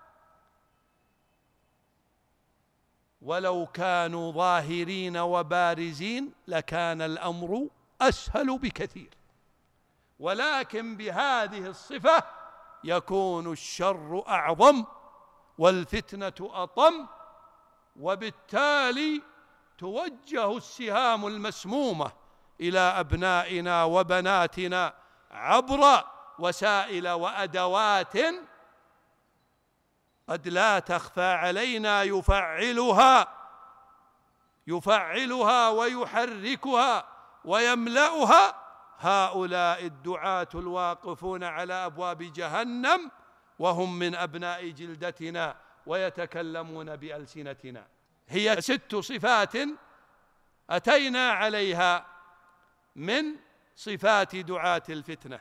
ولو كانوا ظاهرين وبارزين لكان الأمر أسهل بكثير، ولكن بهذه الصفة يكون الشر أعظم والفتنة أطم، وبالتالي توجه السهام المسمومة إلى أبنائنا وبناتنا عبر وسائل وأدوات قد لا تخفى علينا يفعلها يفعلها ويحركها ويملأها هؤلاء الدعاة الواقفون على أبواب جهنم، وهم من أبناء جلدتنا ويتكلمون بألسنتنا. هي ست صفات أتينا عليها من صفات دعاة الفتنة.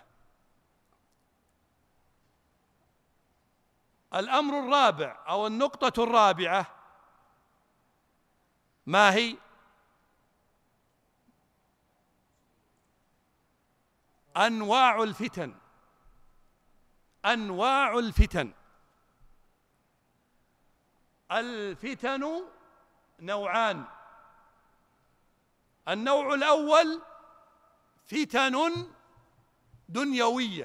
الأمر الرابع أو النقطة الرابعة ما هي؟ أنواع الفتن. أنواع الفتن. الفتن نوعان: النوع الأول فتن دنيوية،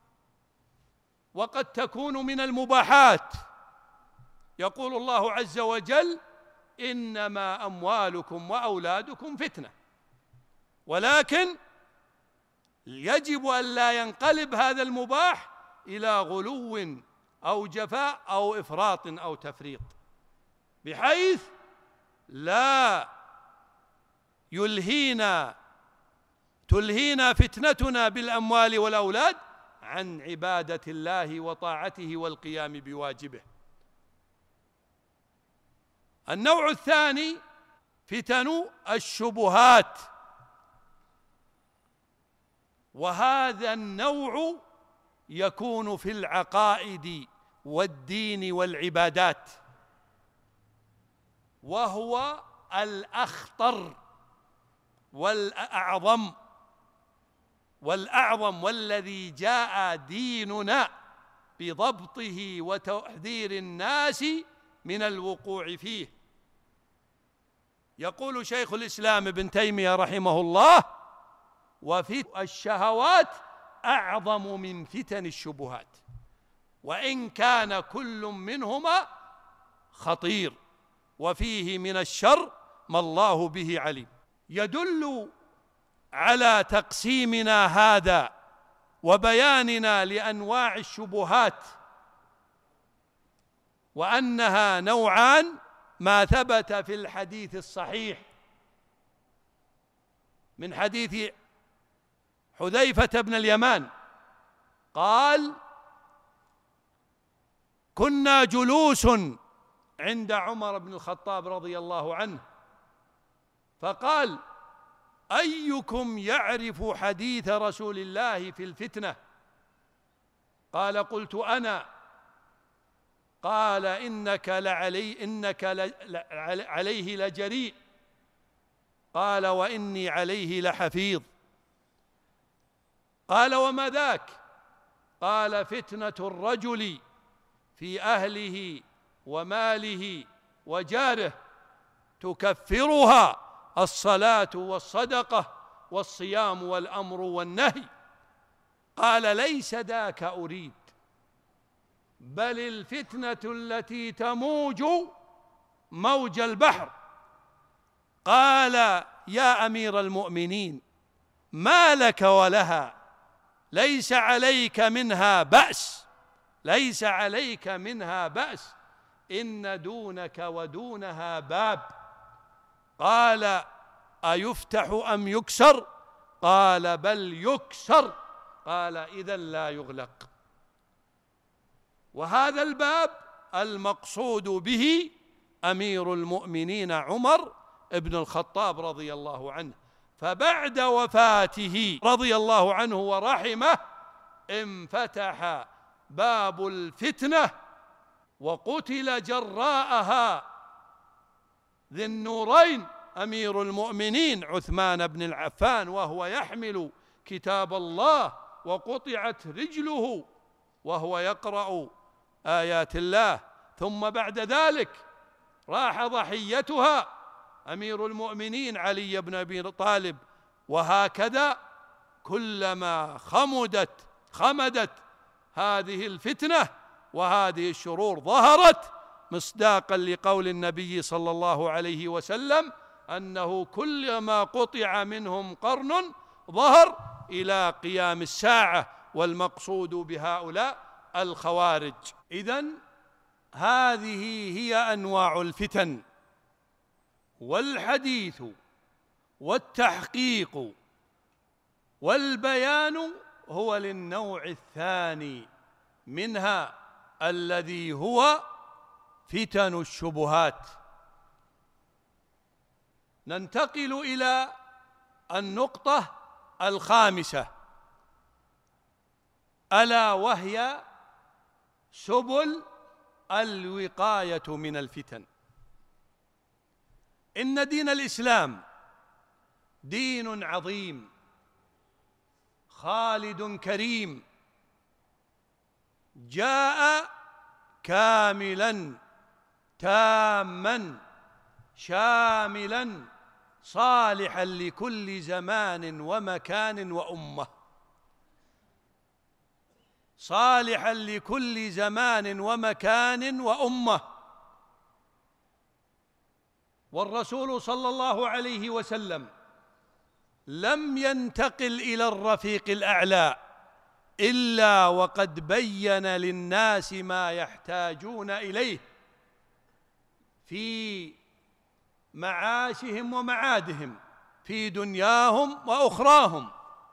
وقد تكون من المباحات. يقول الله عز وجل: إنما أموالكم وأولادكم فتنة، ولكن يجب أن لا ينقلب هذا المباح إلى غلو أو جفاء أو إفراط أو تفريط، بحيث لا يلهينا تلهينا فتنتنا بالأموال والأولاد عن عبادة الله وطاعته والقيام بواجبه. النوع الثاني فتن الشبهات، وهذا النوع يكون في العقائد والدين والعبادات، وهو الأخطر والأعظم والأعظم والذي جاء ديننا بضبطه وتحذير الناس من الوقوع فيه. يقول شيخ الإسلام ابن تيمية رحمه الله: وفتن الشهوات أعظم من فتن الشبهات، وإن كان كل منهما خطير، وفيه من الشر ما الله به عليم. يدل على تقسيمنا هذا وبياننا لأنواع الشبهات وأنها نوعان ما ثبت في الحديث الصحيح من حديث حذيفة بن اليمان قال: كنا جلوس عند عمر بن الخطاب رضي الله عنه، فقال: أيكم يعرف حديث رسول الله في الفتنة؟ قال: قلت أنا. قال: إنك لعلي إنك عليه لجريء. قال: وإني عليه لحفيظ. قال: وما ذاك؟ قال: فتنة الرجل في أهله وماله وجاره تكفرها الصلاة والصدقة والصيام والأمر والنهي. قال: ليس ذاك أريد، بل الفتنة التي تموج موج البحر. قال: يا أمير المؤمنين، ما لك ولها؟ ليس عليك منها بأس، ليس عليك منها بأس، إن دونك ودونها باب. قال: أيفتح أم يكسر؟ قال: بل يكسر. قال: إذن لا يغلق. وهذا الباب المقصود به أمير المؤمنين عمر بن الخطاب رضي الله عنه، فبعد وفاته رضي الله عنه ورحمه انفتح باب الفتنة، وقتل جراءها ذي النورين أمير المؤمنين عثمان بن العفان وهو يحمل كتاب الله، وقطعت رجله وهو يقرأ آيات الله. ثم بعد ذلك راح ضحيتها أمير المؤمنين علي بن أبي طالب. وهكذا كلما خمدت خمدت هذه الفتنة وهذه الشرور ظهرت، مصداقا لقول النبي صلى الله عليه وسلم أنه كلما قطع منهم قرن ظهر إلى قيام الساعة، والمقصود بهؤلاء الخوارج. إذن هذه هي أنواع الفتن، والحديث والتحقيق والبيان هو للنوع الثاني منها، الذي هو فتن الشبهات. ننتقل إلى النقطة الخامسة، ألا وهي سبل الوقاية من الفتن. إن دين الإسلام دين عظيم خالد كريم، جاء كاملا تاما شاملا صالحا لكل زمان ومكان وأمة، صالحا لكل زمان ومكان وأمة. والرسول صلى الله عليه وسلم لم ينتقل إلى الرفيق الأعلى إلا وقد بين للناس ما يحتاجون إليه في معاشهم ومعادهم، في دنياهم وأخراهم،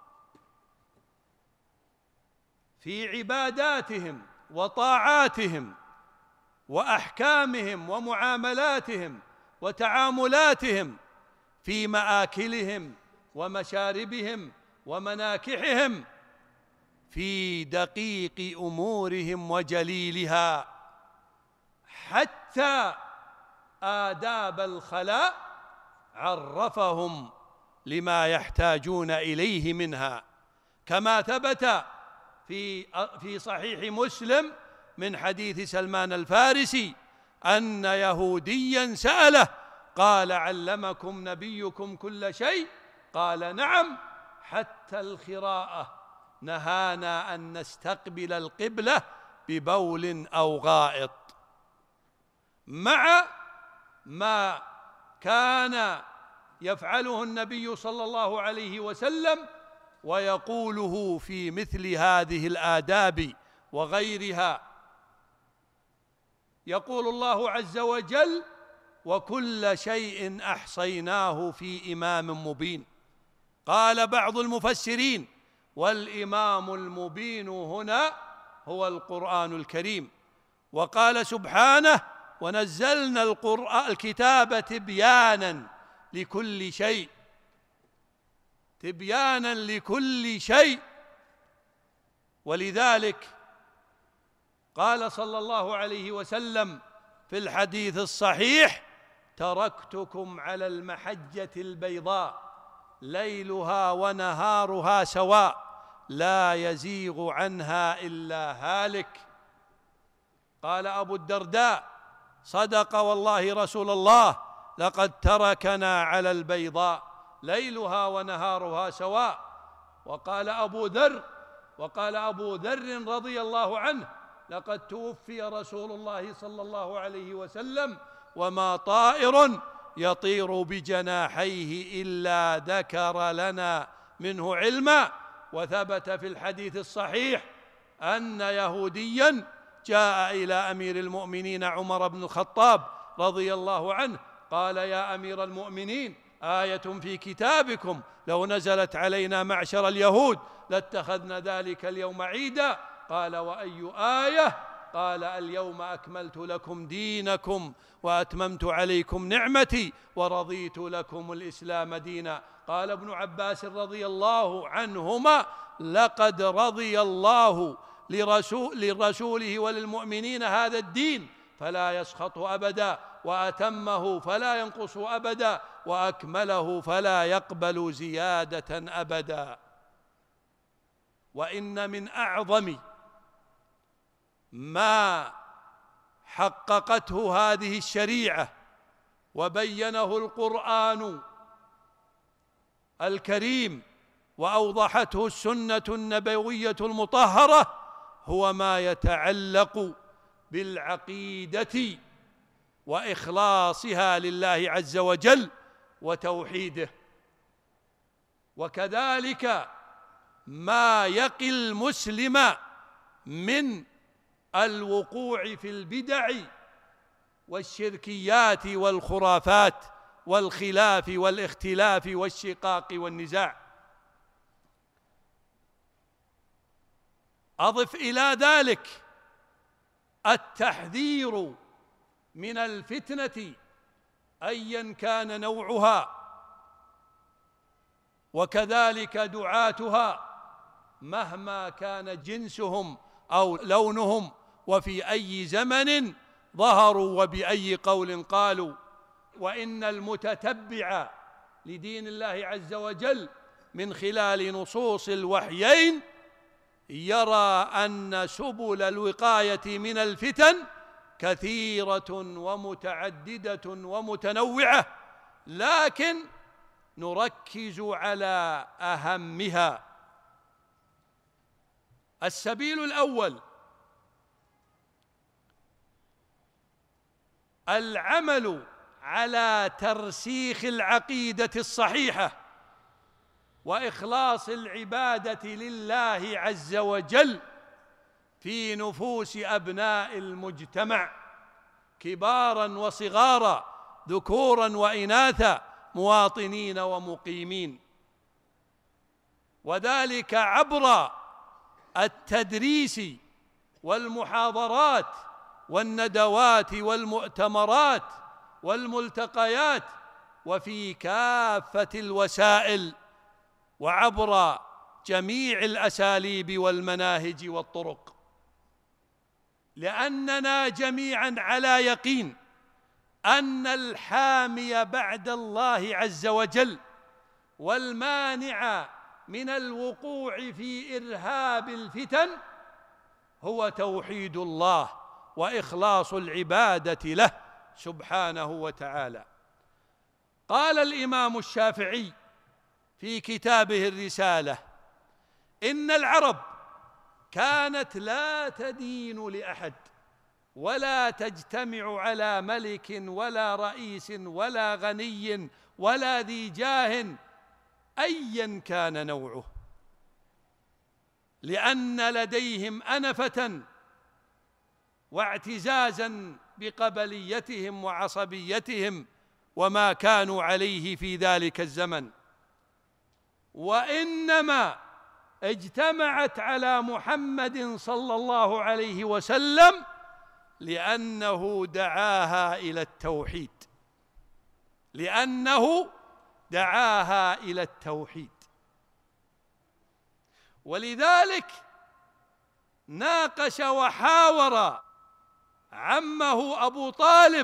في عباداتهم وطاعاتهم وأحكامهم ومعاملاتهم وتعاملاتهم، في مآكلهم ومشاربهم ومناكحهم، في دقيق أمورهم وجليلها، حتى آداب الخلاء عرفهم لما يحتاجون إليه منها، كما ثبت في في صحيح مسلم من حديث سلمان الفارسي أن يهوديا سأله قال: علمكم نبيكم كل شيء؟ قال: نعم، حتى الخراءة، نهانا أن نستقبل القبلة ببول أو غائط. مع ما كان يفعله النبي صلى الله عليه وسلم ويقوله في مثل هذه الآداب وغيرها، يقول الله عز وجل: وكل شيء أحصيناه في إمام مبين. قال بعض المفسرين: والإمام المبين هنا هو القرآن الكريم. وقال سبحانه: ونزلنا القرآن الكتاب تبيانا لكل شيء، تبيانا لكل شيء. ولذلك قال صلى الله عليه وسلم في الحديث الصحيح: تركتكم على المحجة البيضاء ليلها ونهارها سواء لا يزيغ عنها إلا هالك. قال أبو الدرداء: صدق والله رسول الله، لقد تركنا على البيضاء ليلها ونهارها سواء. وقال أبو ذر وقال أبو ذر رضي الله عنه: لقد توفي رسول الله صلى الله عليه وسلم وما طائر يطير بجناحيه إلا ذكر لنا منه علما. وثبت في الحديث الصحيح أن يهوديا جاء إلى أمير المؤمنين عمر بن الخطاب رضي الله عنه قال: يا أمير المؤمنين، آية في كتابكم لو نزلت علينا معشر اليهود لاتخذنا ذلك اليوم عيدا. قال: وأي آية؟ قال: اليوم أكملت لكم دينكم وأتممت عليكم نعمتي ورضيت لكم الإسلام دينا. قال ابن عباس رضي الله عنهما: لقد رضي الله لرسول لرسوله وللمؤمنين هذا الدين فلا يسخط أبدا، وأتمه فلا ينقص أبدا، وأكمله فلا يقبل زيادة أبدا. وإن من أعظم ما حققته هذه الشريعة وبينه القرآن الكريم وأوضحته السنة النبوية المطهرة هو ما يتعلق بالعقيدة وإخلاصها لله عز وجل وتوحيده، وكذلك ما يقي المسلم من الوقوع في البدع والشركيات والخرافات والخلاف والاختلاف والشقاق والنزاع. أضف إلى ذلك التحذير من الفتنة أيا كان نوعها، وكذلك دعاتها مهما كان جنسهم أو لونهم وفي أي زمن ظهروا وبأي قول قالوا. وإن المتتبع لدين الله عز وجل من خلال نصوص الوحيين يرى أن سبل الوقاية من الفتن كثيرة ومتعددة ومتنوعة، لكن نركز على أهمها. السبيل الأول العمل على ترسيخ العقيدة الصحيحة وإخلاص العبادة لله عز وجل في نفوس أبناء المجتمع كباراً وصغاراً، ذكوراً وإناثاً، مواطنين ومقيمين، وذلك عبر التدريس والمحاضرات والندوات والمؤتمرات والملتقيات، وفي كافة الوسائل، وعبر جميع الأساليب والمناهج والطرق، لأننا جميعا على يقين أن الحامي بعد الله عز وجل والمانع من الوقوع في إرهاب الفتن هو توحيد الله وإخلاص العبادة له سبحانه وتعالى. قال الإمام الشافعي في كتابه الرسالة: إن العرب كانت لا تدين لأحد ولا تجتمع على ملك ولا رئيس ولا غني ولا ذي جاه أيا كان نوعه، لأن لديهم أنفة واعتزازا بقبليتهم وعصبيتهم وما كانوا عليه في ذلك الزمن، وإنما اجتمعت على محمد صلى الله عليه وسلم لأنه دعاها إلى التوحيد، لأنه دعاها إلى التوحيد. ولذلك ناقش وحاور عمه أبو طالب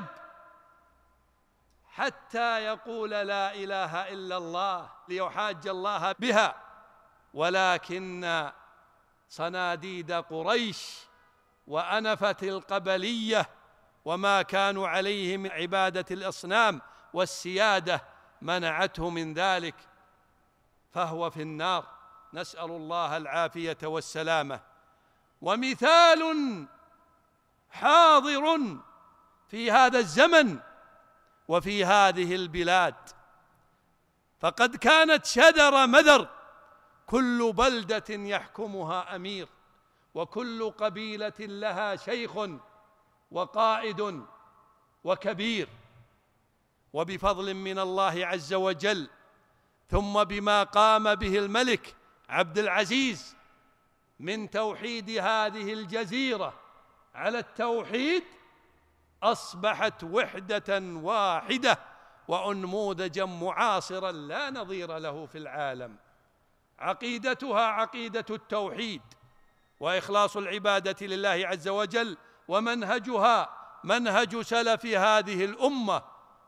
حتى يقول لا إله إلا الله ليحاج الله بها، ولكن صناديد قريش وأنفة القبلية وما كانوا عليه من عبادة الأصنام والسيادة منعته من ذلك، فهو في النار، نسأل الله العافية والسلامة. ومثال حاضر في هذا الزمن وفي هذه البلاد، فقد كانت شدر مدر، كل بلدة يحكمها أمير، وكل قبيلة لها شيخ وقائد وكبير، وبفضل من الله عز وجل ثم بما قام به الملك عبد العزيز من توحيد هذه الجزيرة على التوحيد، أصبحت وحدة واحدة وأنموذجا معاصرا لا نظير له في العالم. عقيدتها عقيدة التوحيد وإخلاص العبادة لله عز وجل، ومنهجها منهج سلف هذه الأمة،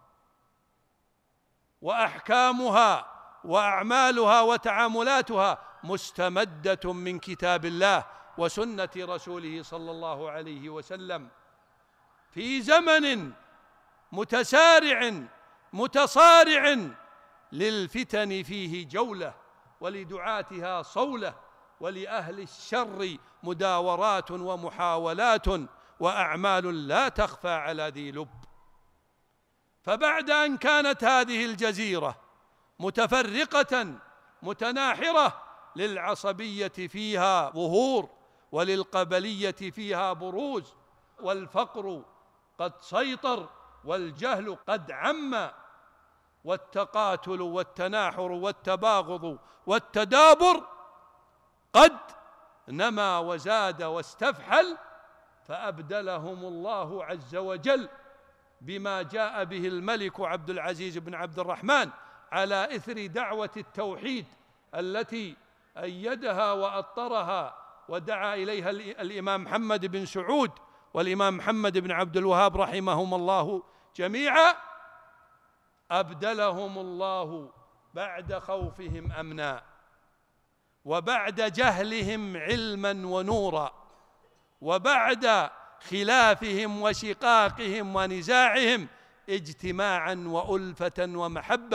وأحكامها وأعمالها وتعاملاتها مستمدة من كتاب الله وسنة رسوله صلى الله عليه وسلم. في زمن متسارع متصارع للفتن فيه جولة، ولدعاتها صولة، ولأهل الشر مداورات ومحاولات وأعمال لا تخفى على ذي لب. فبعد أن كانت هذه الجزيرة متفرقة متناحرة، للعصبية فيها ظهور وللقبلية فيها بروز، والفقر قد سيطر والجهل قد عم، والتقاتل والتناحر والتباغض والتدابر قد نما وزاد واستفحل، فأبدلهم الله عز وجل بما جاء به الملك عبد العزيز بن عبد الرحمن على إثر دعوة التوحيد التي أيدها وأطرها ودعا إليها الإمام محمد بن سعود والإمام محمد بن عبد الوهاب رحمهم الله جميعا. أبدلهم الله بعد خوفهم أمنا، وبعد جهلهم علما ونورا، وبعد خلافهم وشقاقهم ونزاعهم اجتماعا وألفة ومحبة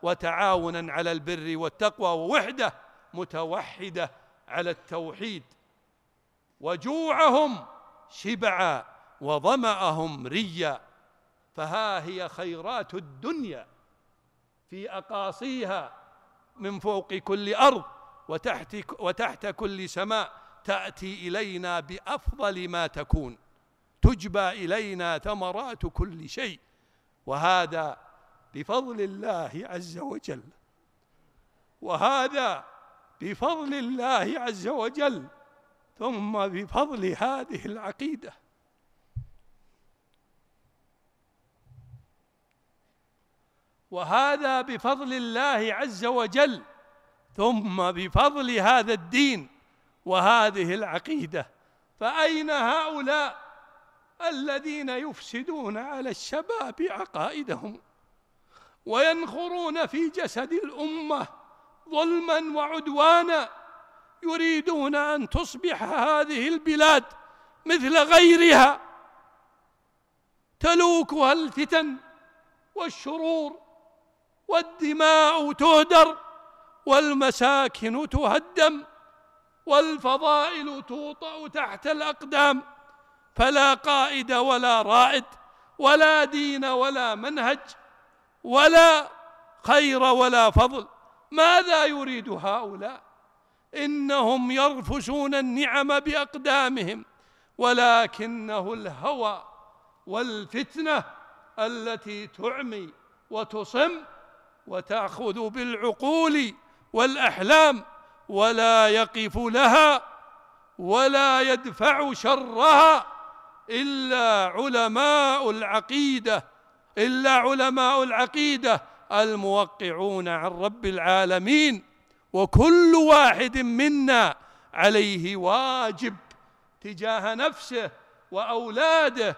وتعاونا على البر والتقوى، ووحدة متوحدة على التوحيد، وجوعهم شبعا وظمأهم ريا. فها هي خيرات الدنيا في أقاصيها، من فوق كل أرض وتحت, وتحت كل سماء، تأتي إلينا بأفضل ما تكون، تجبى إلينا ثمرات كل شيء، وهذا بفضل الله عز وجل، وهذا بفضل الله عز وجل، ثم بفضل هذه العقيدة. وهذا بفضل الله عز وجل، ثم بفضل هذا الدين وهذه العقيدة. فأين هؤلاء الذين يفسدون على الشباب عقائدهم وينخرون في جسد الأمة ظلما وعدوانا، يريدون أن تصبح هذه البلاد مثل غيرها، تلوكها الفتن والشرور، والدماء تهدر، والمساكن تهدم، والفضائل توطأ تحت الأقدام، فلا قائد ولا رائد، ولا دين ولا منهج، ولا خير ولا فضل. ماذا يريد هؤلاء؟ إنهم يرفسون النعم بأقدامهم، ولكنه الهوى والفتنة التي تعمي وتصم وتأخذ بالعقول والأحلام، ولا يقف لها ولا يدفع شرها إلا علماء العقيدة إلا علماء العقيدة الموقعون عن رب العالمين. وكل واحد منا عليه واجب تجاه نفسه وأولاده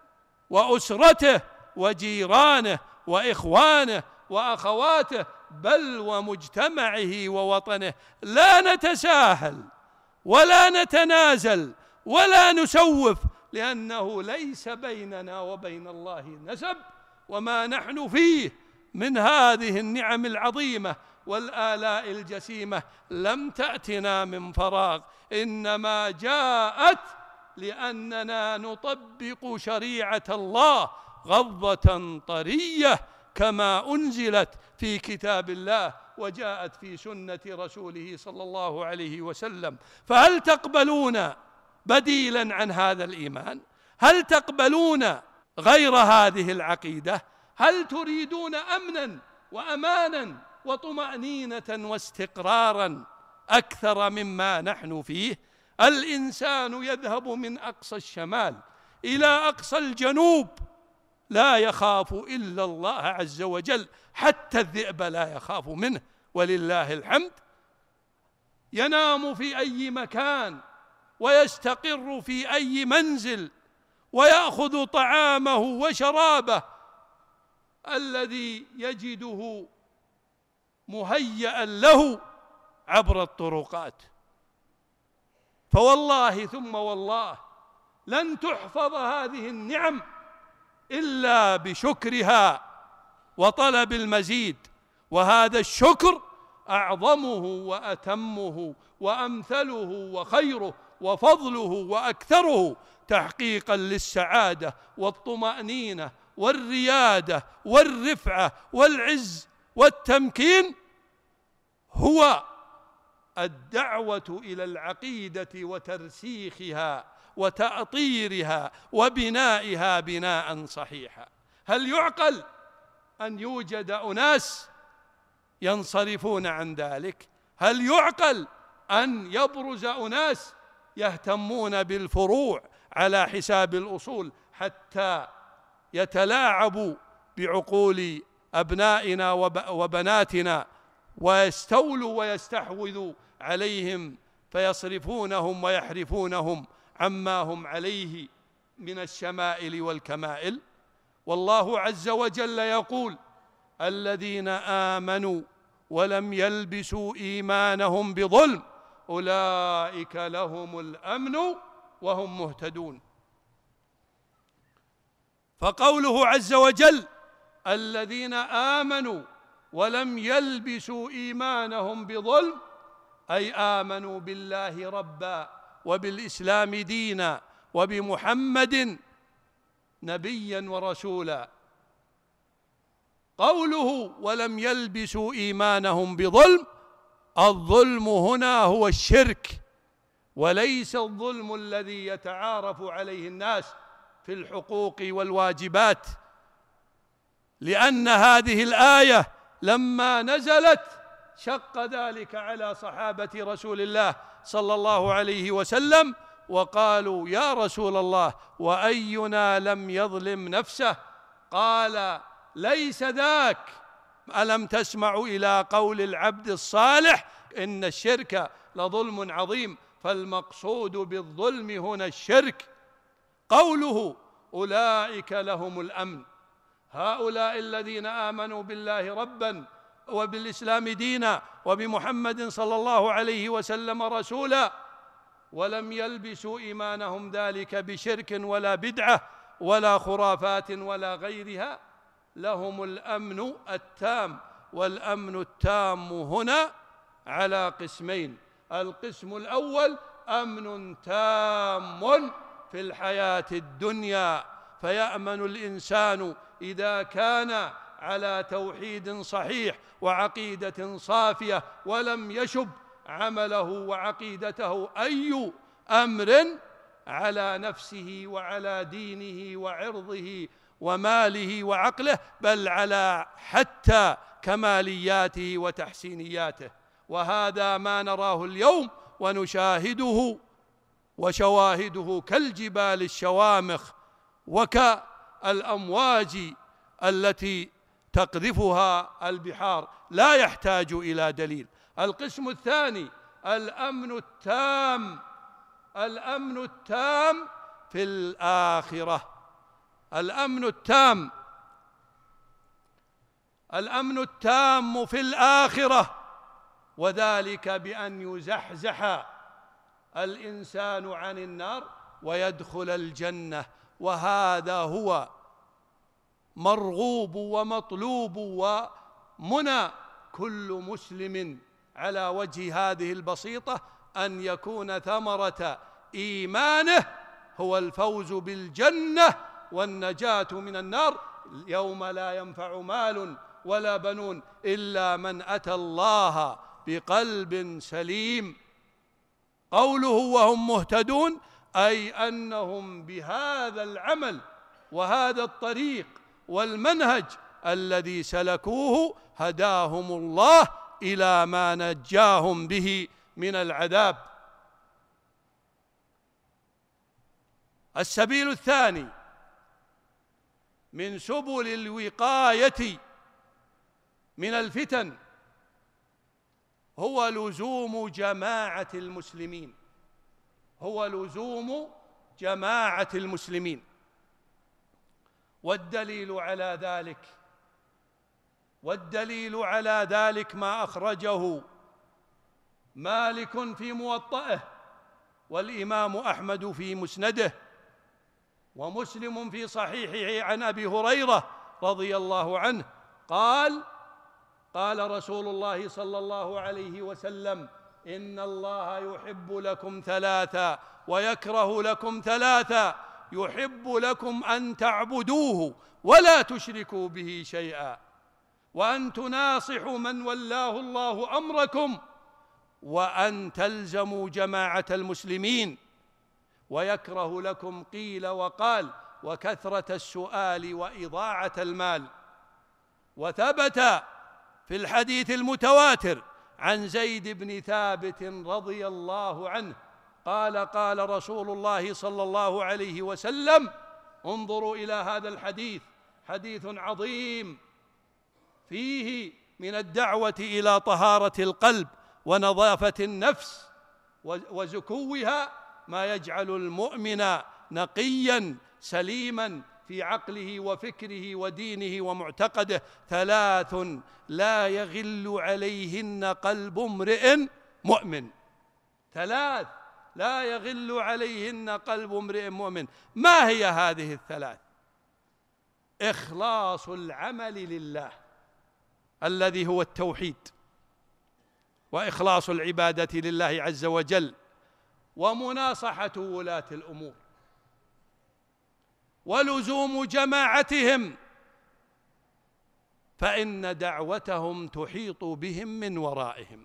وأسرته وجيرانه وإخوانه وأخواته، بل ومجتمعه ووطنه. لا نتساهل ولا نتنازل ولا نسوف، لأنه ليس بيننا وبين الله نسب، وما نحن فيه من هذه النعم العظيمة والآلاء الجسيمة لم تأتنا من فراغ، إنما جاءت لأننا نطبق شريعة الله غضة طرية كما أنزلت في كتاب الله وجاءت في سنة رسوله صلى الله عليه وسلم. فهل تقبلون بديلا عن هذا الإيمان؟ هل تقبلون غير هذه العقيدة؟ هل تريدون أمنا وأمانا وطمأنينة واستقرارا أكثر مما نحن فيه؟ الإنسان يذهب من أقصى الشمال إلى أقصى الجنوب لا يخاف إلا الله عز وجل، حتى الذئب لا يخاف منه ولله الحمد. ينام في أي مكان ويستقر في أي منزل، ويأخذ طعامه وشرابه الذي يجده مهيئا له عبر الطرقات. فوالله ثم والله لن تحفظ هذه النعم إلا بشكرها وطلب المزيد، وهذا الشكر أعظمه وأتمه وأمثله وخيره وفضله وأكثره تحقيقا للسعادة والطمأنينة والريادة والرفعة والعز والتمكين، هو الدعوة إلى العقيدة وترسيخها وتأطيرها وبنائها بناء صحيحا. هل يعقل أن يوجد أناس ينصرفون عن ذلك؟ هل يعقل أن يبرز أناس يهتمون بالفروع على حساب الأصول حتى يتلاعبوا بعقول أبنائنا وبناتنا ويستولوا ويستحوذوا عليهم فيصرفونهم ويحرفونهم عما هم عليه من الشمائل والكمائل؟ والله عز وجل يقول: الذين آمنوا ولم يلبسوا إيمانهم بظلم أولئك لهم الأمن وهم مهتدون. فقوله عز وجل: الذين آمنوا ولم يلبسوا إيمانهم بظلم أي آمنوا بالله ربا وبالإسلام دينا وبمحمد نبيا ورسولا. قوله ولم يلبسوا إيمانهم بظلم، الظلم هنا هو الشرك، وليس الظلم الذي يتعارف عليه الناس في الحقوق والواجبات، لأن هذه الآية لما نزلت شق ذلك على صحابة رسول الله صلى الله عليه وسلم، وقالوا يا رسول الله وأينا لم يظلم نفسه؟ قال ليس ذاك، ألم تسمعوا إلى قول العبد الصالح إن الشرك لظلم عظيم؟ فالمقصود بالظلم هنا الشرك. قوله أولئك لهم الأمن، هؤلاء الذين آمنوا بالله ربا وبالإسلام دينا وبمحمد صلى الله عليه وسلم رسولا، ولم يلبسوا إيمانهم ذلك بشرك ولا بدعة ولا خرافات ولا غيرها، لهم الأمن التام. والأمن التام هنا على قسمين: القسم الأول أمن تام في الحياة الدنيا، فيأمن الإنسان إذا كان على توحيد صحيح وعقيدة صافية ولم يشب عمله وعقيدته أي أمر على نفسه وعلى دينه وعرضه وماله وعقله، بل على حتى كمالياته وتحسينياته. وهذا ما نراه اليوم ونشاهده، وشواهده كالجبال الشوامخ وكالأمواج التي تقذفها البحار، لا يحتاج إلى دليل. القسم الثاني الأمن التام، الأمن التام في الآخرة. الأمن التام الأمن التام في الآخرة، وذلك بأن يزحزح الإنسان عن النار ويدخل الجنة، وهذا هو مرغوب ومطلوب ومنى كل مسلم على وجه هذه البسيطة، أن يكون ثمرة إيمانه هو الفوز بالجنة والنجاة من النار يوم لا ينفع مال ولا بنون إلا من أتى الله بقلب سليم. قوله وهم مهتدون أي أنهم بهذا العمل وهذا الطريق والمنهج الذي سلكوه هداهم الله إلى ما نجاهم به من العذاب. السبيل الثاني من سبل الوقاية من الفتن هو لزوم جماعة المسلمين، هو لزوم جماعة المسلمين. والدليل على ذلك والدليل على ذلك ما أخرجه مالك في موطئه، والإمام أحمد في مسنده، ومسلم في صحيحه عن أبي هريرة رضي الله عنه قال: قال رسول الله صلى الله عليه وسلم: إن الله يحب لكم ثلاثا ويكره لكم ثلاثا، يحب لكم أن تعبدوه ولا تشركوا به شيئا، وأن تناصحوا من ولاه الله أمركم، وأن تلزموا جماعة المسلمين. ويكره لكم قيل وقال وكثرة السؤال وإضاعة المال. وثبت في الحديث المتواتر عن زيد بن ثابت رضي الله عنه قال: قال رسول الله صلى الله عليه وسلم، انظروا إلى هذا الحديث، حديث عظيم فيه من الدعوة إلى طهارة القلب ونظافة النفس وزكوها ما يجعل المؤمن نقيا سليما في عقله وفكره ودينه ومعتقده: ثلاث لا يغل عليهن قلب امرئ مؤمن. ثلاث لا يغل عليهن قلب امرئ مؤمن. ما هي هذه الثلاث؟ إخلاص العمل لله، الذي هو التوحيد وإخلاص العبادة لله عز وجل، ومناصحة ولاة الأمور، ولزوم جماعتهم، فإن دعوتهم تحيط بهم من ورائهم.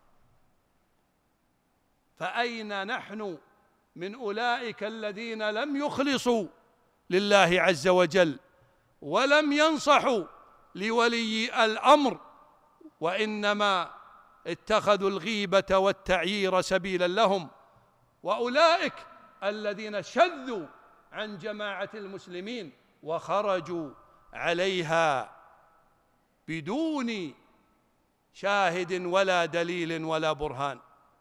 فأين نحن من أولئك الذين لم يخلصوا لله عز وجل ولم ينصحوا لولي الأمر، وإنما اتخذوا الغيبة والتعيير سبيلا لهم؟ وأولئك الذين شذوا عن جماعة المسلمين وخرجوا عليها بدون شاهد ولا دليل ولا برهان.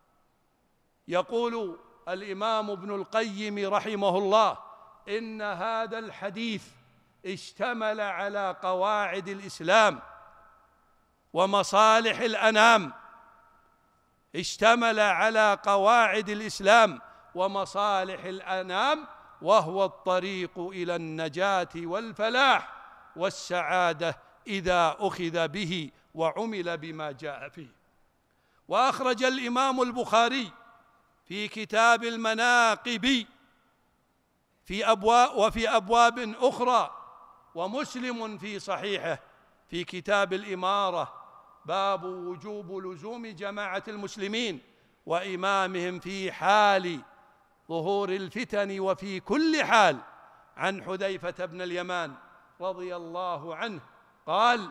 يقول الإمام ابن القيم رحمه الله: إن هذا الحديث اشتمل على قواعد الإسلام ومصالح الأنام، اشتمل على قواعد الإسلام ومصالح الأنام، وهو الطريق إلى النجاة والفلاح والسعادة إذا أخذ به وعمل بما جاء فيه. وأخرج الإمام البخاري في كتاب المناقب في أبواب وفي أبواب أخرى، ومسلم في صحيحه في كتاب الإمارة باب وجوب لزوم جماعة المسلمين وإمامهم في حال ظهور الفتن وفي كل حال، عن حذيفة بن اليمان رضي الله عنه قال: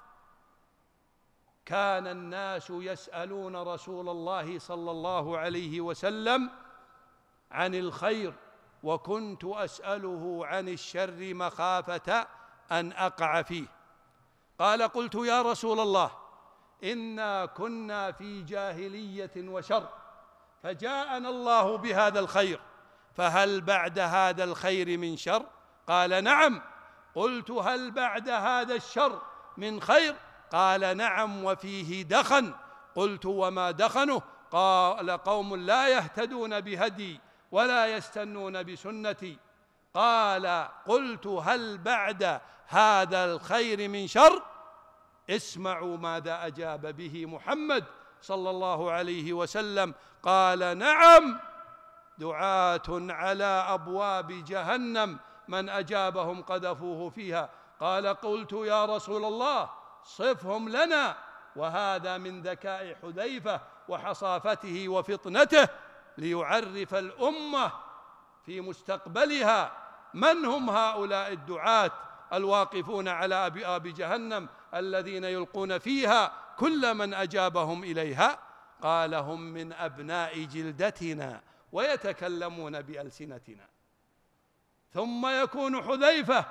كان الناس يسألون رسول الله صلى الله عليه وسلم عن الخير، وكنت أسأله عن الشر مخافة أن أقع فيه. قال: قلت يا رسول الله، إنا كنا في جاهلية وشر، فجاءنا الله بهذا الخير، فهل بعد هذا الخير من شر؟ قال: نعم. قلت: هل بعد هذا الشر من خير؟ قال: نعم، وفيه دخن. قلت: وما دخنه؟ قال: قوم لا يهتدون بهدي ولا يستنون بسنتي. قال: قلت: هل بعد هذا الخير من شر؟ اسمعوا ماذا أجاب به محمد صلى الله عليه وسلم. قال: نعم، دعاة على أبواب جهنم من أجابهم قذفوه فيها. قال: قلت يا رسول الله، صفهم لنا. وهذا من ذكاء حذيفة وحصافته وفطنته ليعرف الأمة في مستقبلها من هم هؤلاء الدعاة الواقفون على أبواب جهنم الذين يلقون فيها كل من أجابهم إليها. قال: هم من أبناء جلدتنا ويتكلمون بألسنتنا. ثم يكون حذيفة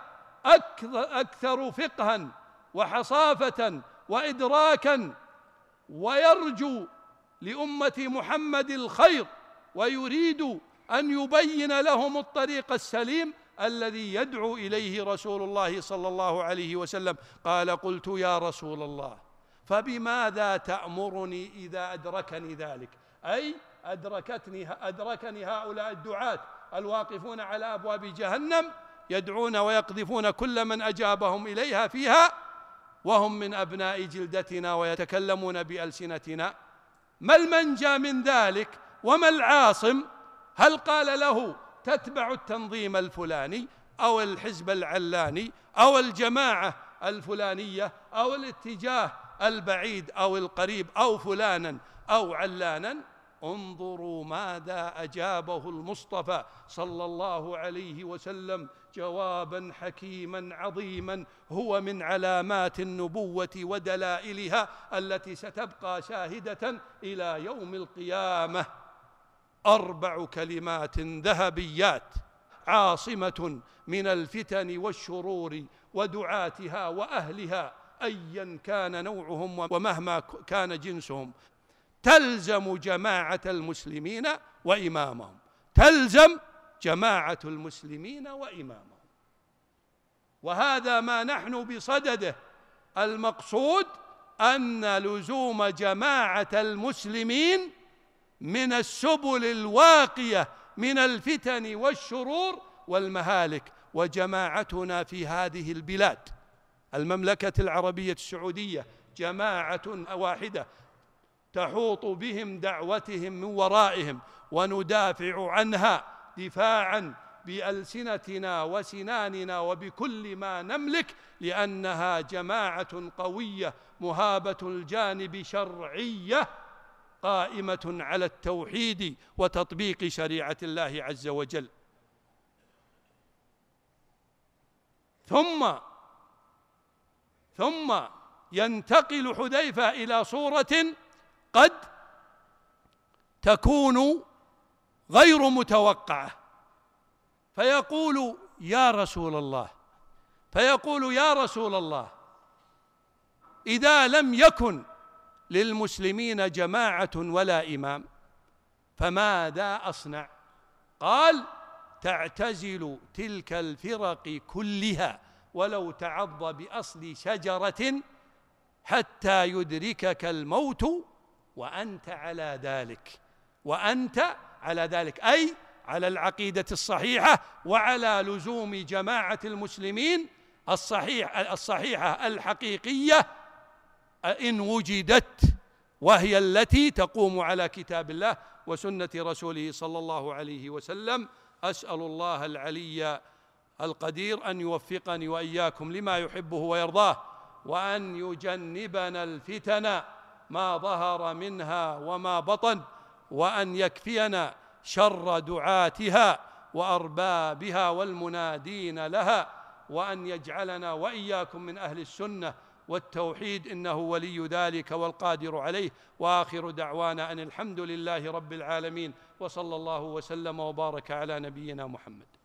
أكثر فقها وحصافة وإدراكا، ويرجو لأمة محمد الخير، ويريد أن يبين لهم الطريق السليم الذي يدعو إليه رسول الله صلى الله عليه وسلم. قال: قلت يا رسول الله، فبماذا تأمرني إذا أدركني ذلك؟ أي أدركتني أدركني هؤلاء الدعاة الواقفون على أبواب جهنم يدعون ويقذفون كل من أجابهم إليها فيها، وهم من أبناء جلدتنا ويتكلمون بألسنتنا. ما المنجى من ذلك وما العاصم؟ هل قال له تتبع التنظيم الفلاني أو الحزب العلاني أو الجماعة الفلانية أو الاتجاه البعيد أو القريب أو فلانا أو علانا؟ انظروا ماذا أجابه المصطفى صلى الله عليه وسلم، جوابا حكيما عظيما هو من علامات النبوة ودلائلها التي ستبقى شاهدة إلى يوم القيامة. أربع كلمات ذهبيات عاصمة من الفتن والشرور ودعاتها وأهلها أيا كان نوعهم ومهما كان جنسهم: تلزم جماعة المسلمين وإمامهم. تلزم جماعة المسلمين وإمامهم. وهذا ما نحن بصدده. المقصود أن لزوم جماعة المسلمين من السبل الواقية من الفتن والشرور والمهالك. وجماعتنا في هذه البلاد، المملكة العربية السعودية، جماعة واحدة تحوط بهم دعوتهم من ورائهم، وندافع عنها دفاعا بألسنتنا وسناننا وبكل ما نملك، لأنها جماعة قوية مهابة الجانب شرعية قائمة على التوحيد وتطبيق شريعة الله عز وجل. ثم ثم ينتقل حذيفة إلى صورة قد تكون غير متوقعة، فيقول يا رسول الله فيقول يا رسول الله إذا لم يكن للمسلمين جماعة ولا إمام فماذا أصنع؟ قال تعتزل تلك الفرق كلها ولو تعض بأصل شجرة حتى يدركك الموت وأنت على ذلك وأنت على ذلك أي على العقيدة الصحيحة وعلى لزوم جماعة المسلمين الصحيح الصحيحة الحقيقية إن وجدت، وهي التي تقوم على كتاب الله وسنة رسوله صلى الله عليه وسلم. أسأل الله العلي القدير أن يوفقني وإياكم لما يحبه ويرضاه، وأن يجنبنا الفتن ما ظهر منها وما بطن، وأن يكفينا شر دعاتها وأربابها والمنادين لها، وأن يجعلنا وإياكم من أهل السنة والتوحيد، إنه ولي ذلك والقادر عليه. وآخر دعوانا أن الحمد لله رب العالمين، وصلى الله وسلم وبارك على نبينا محمد.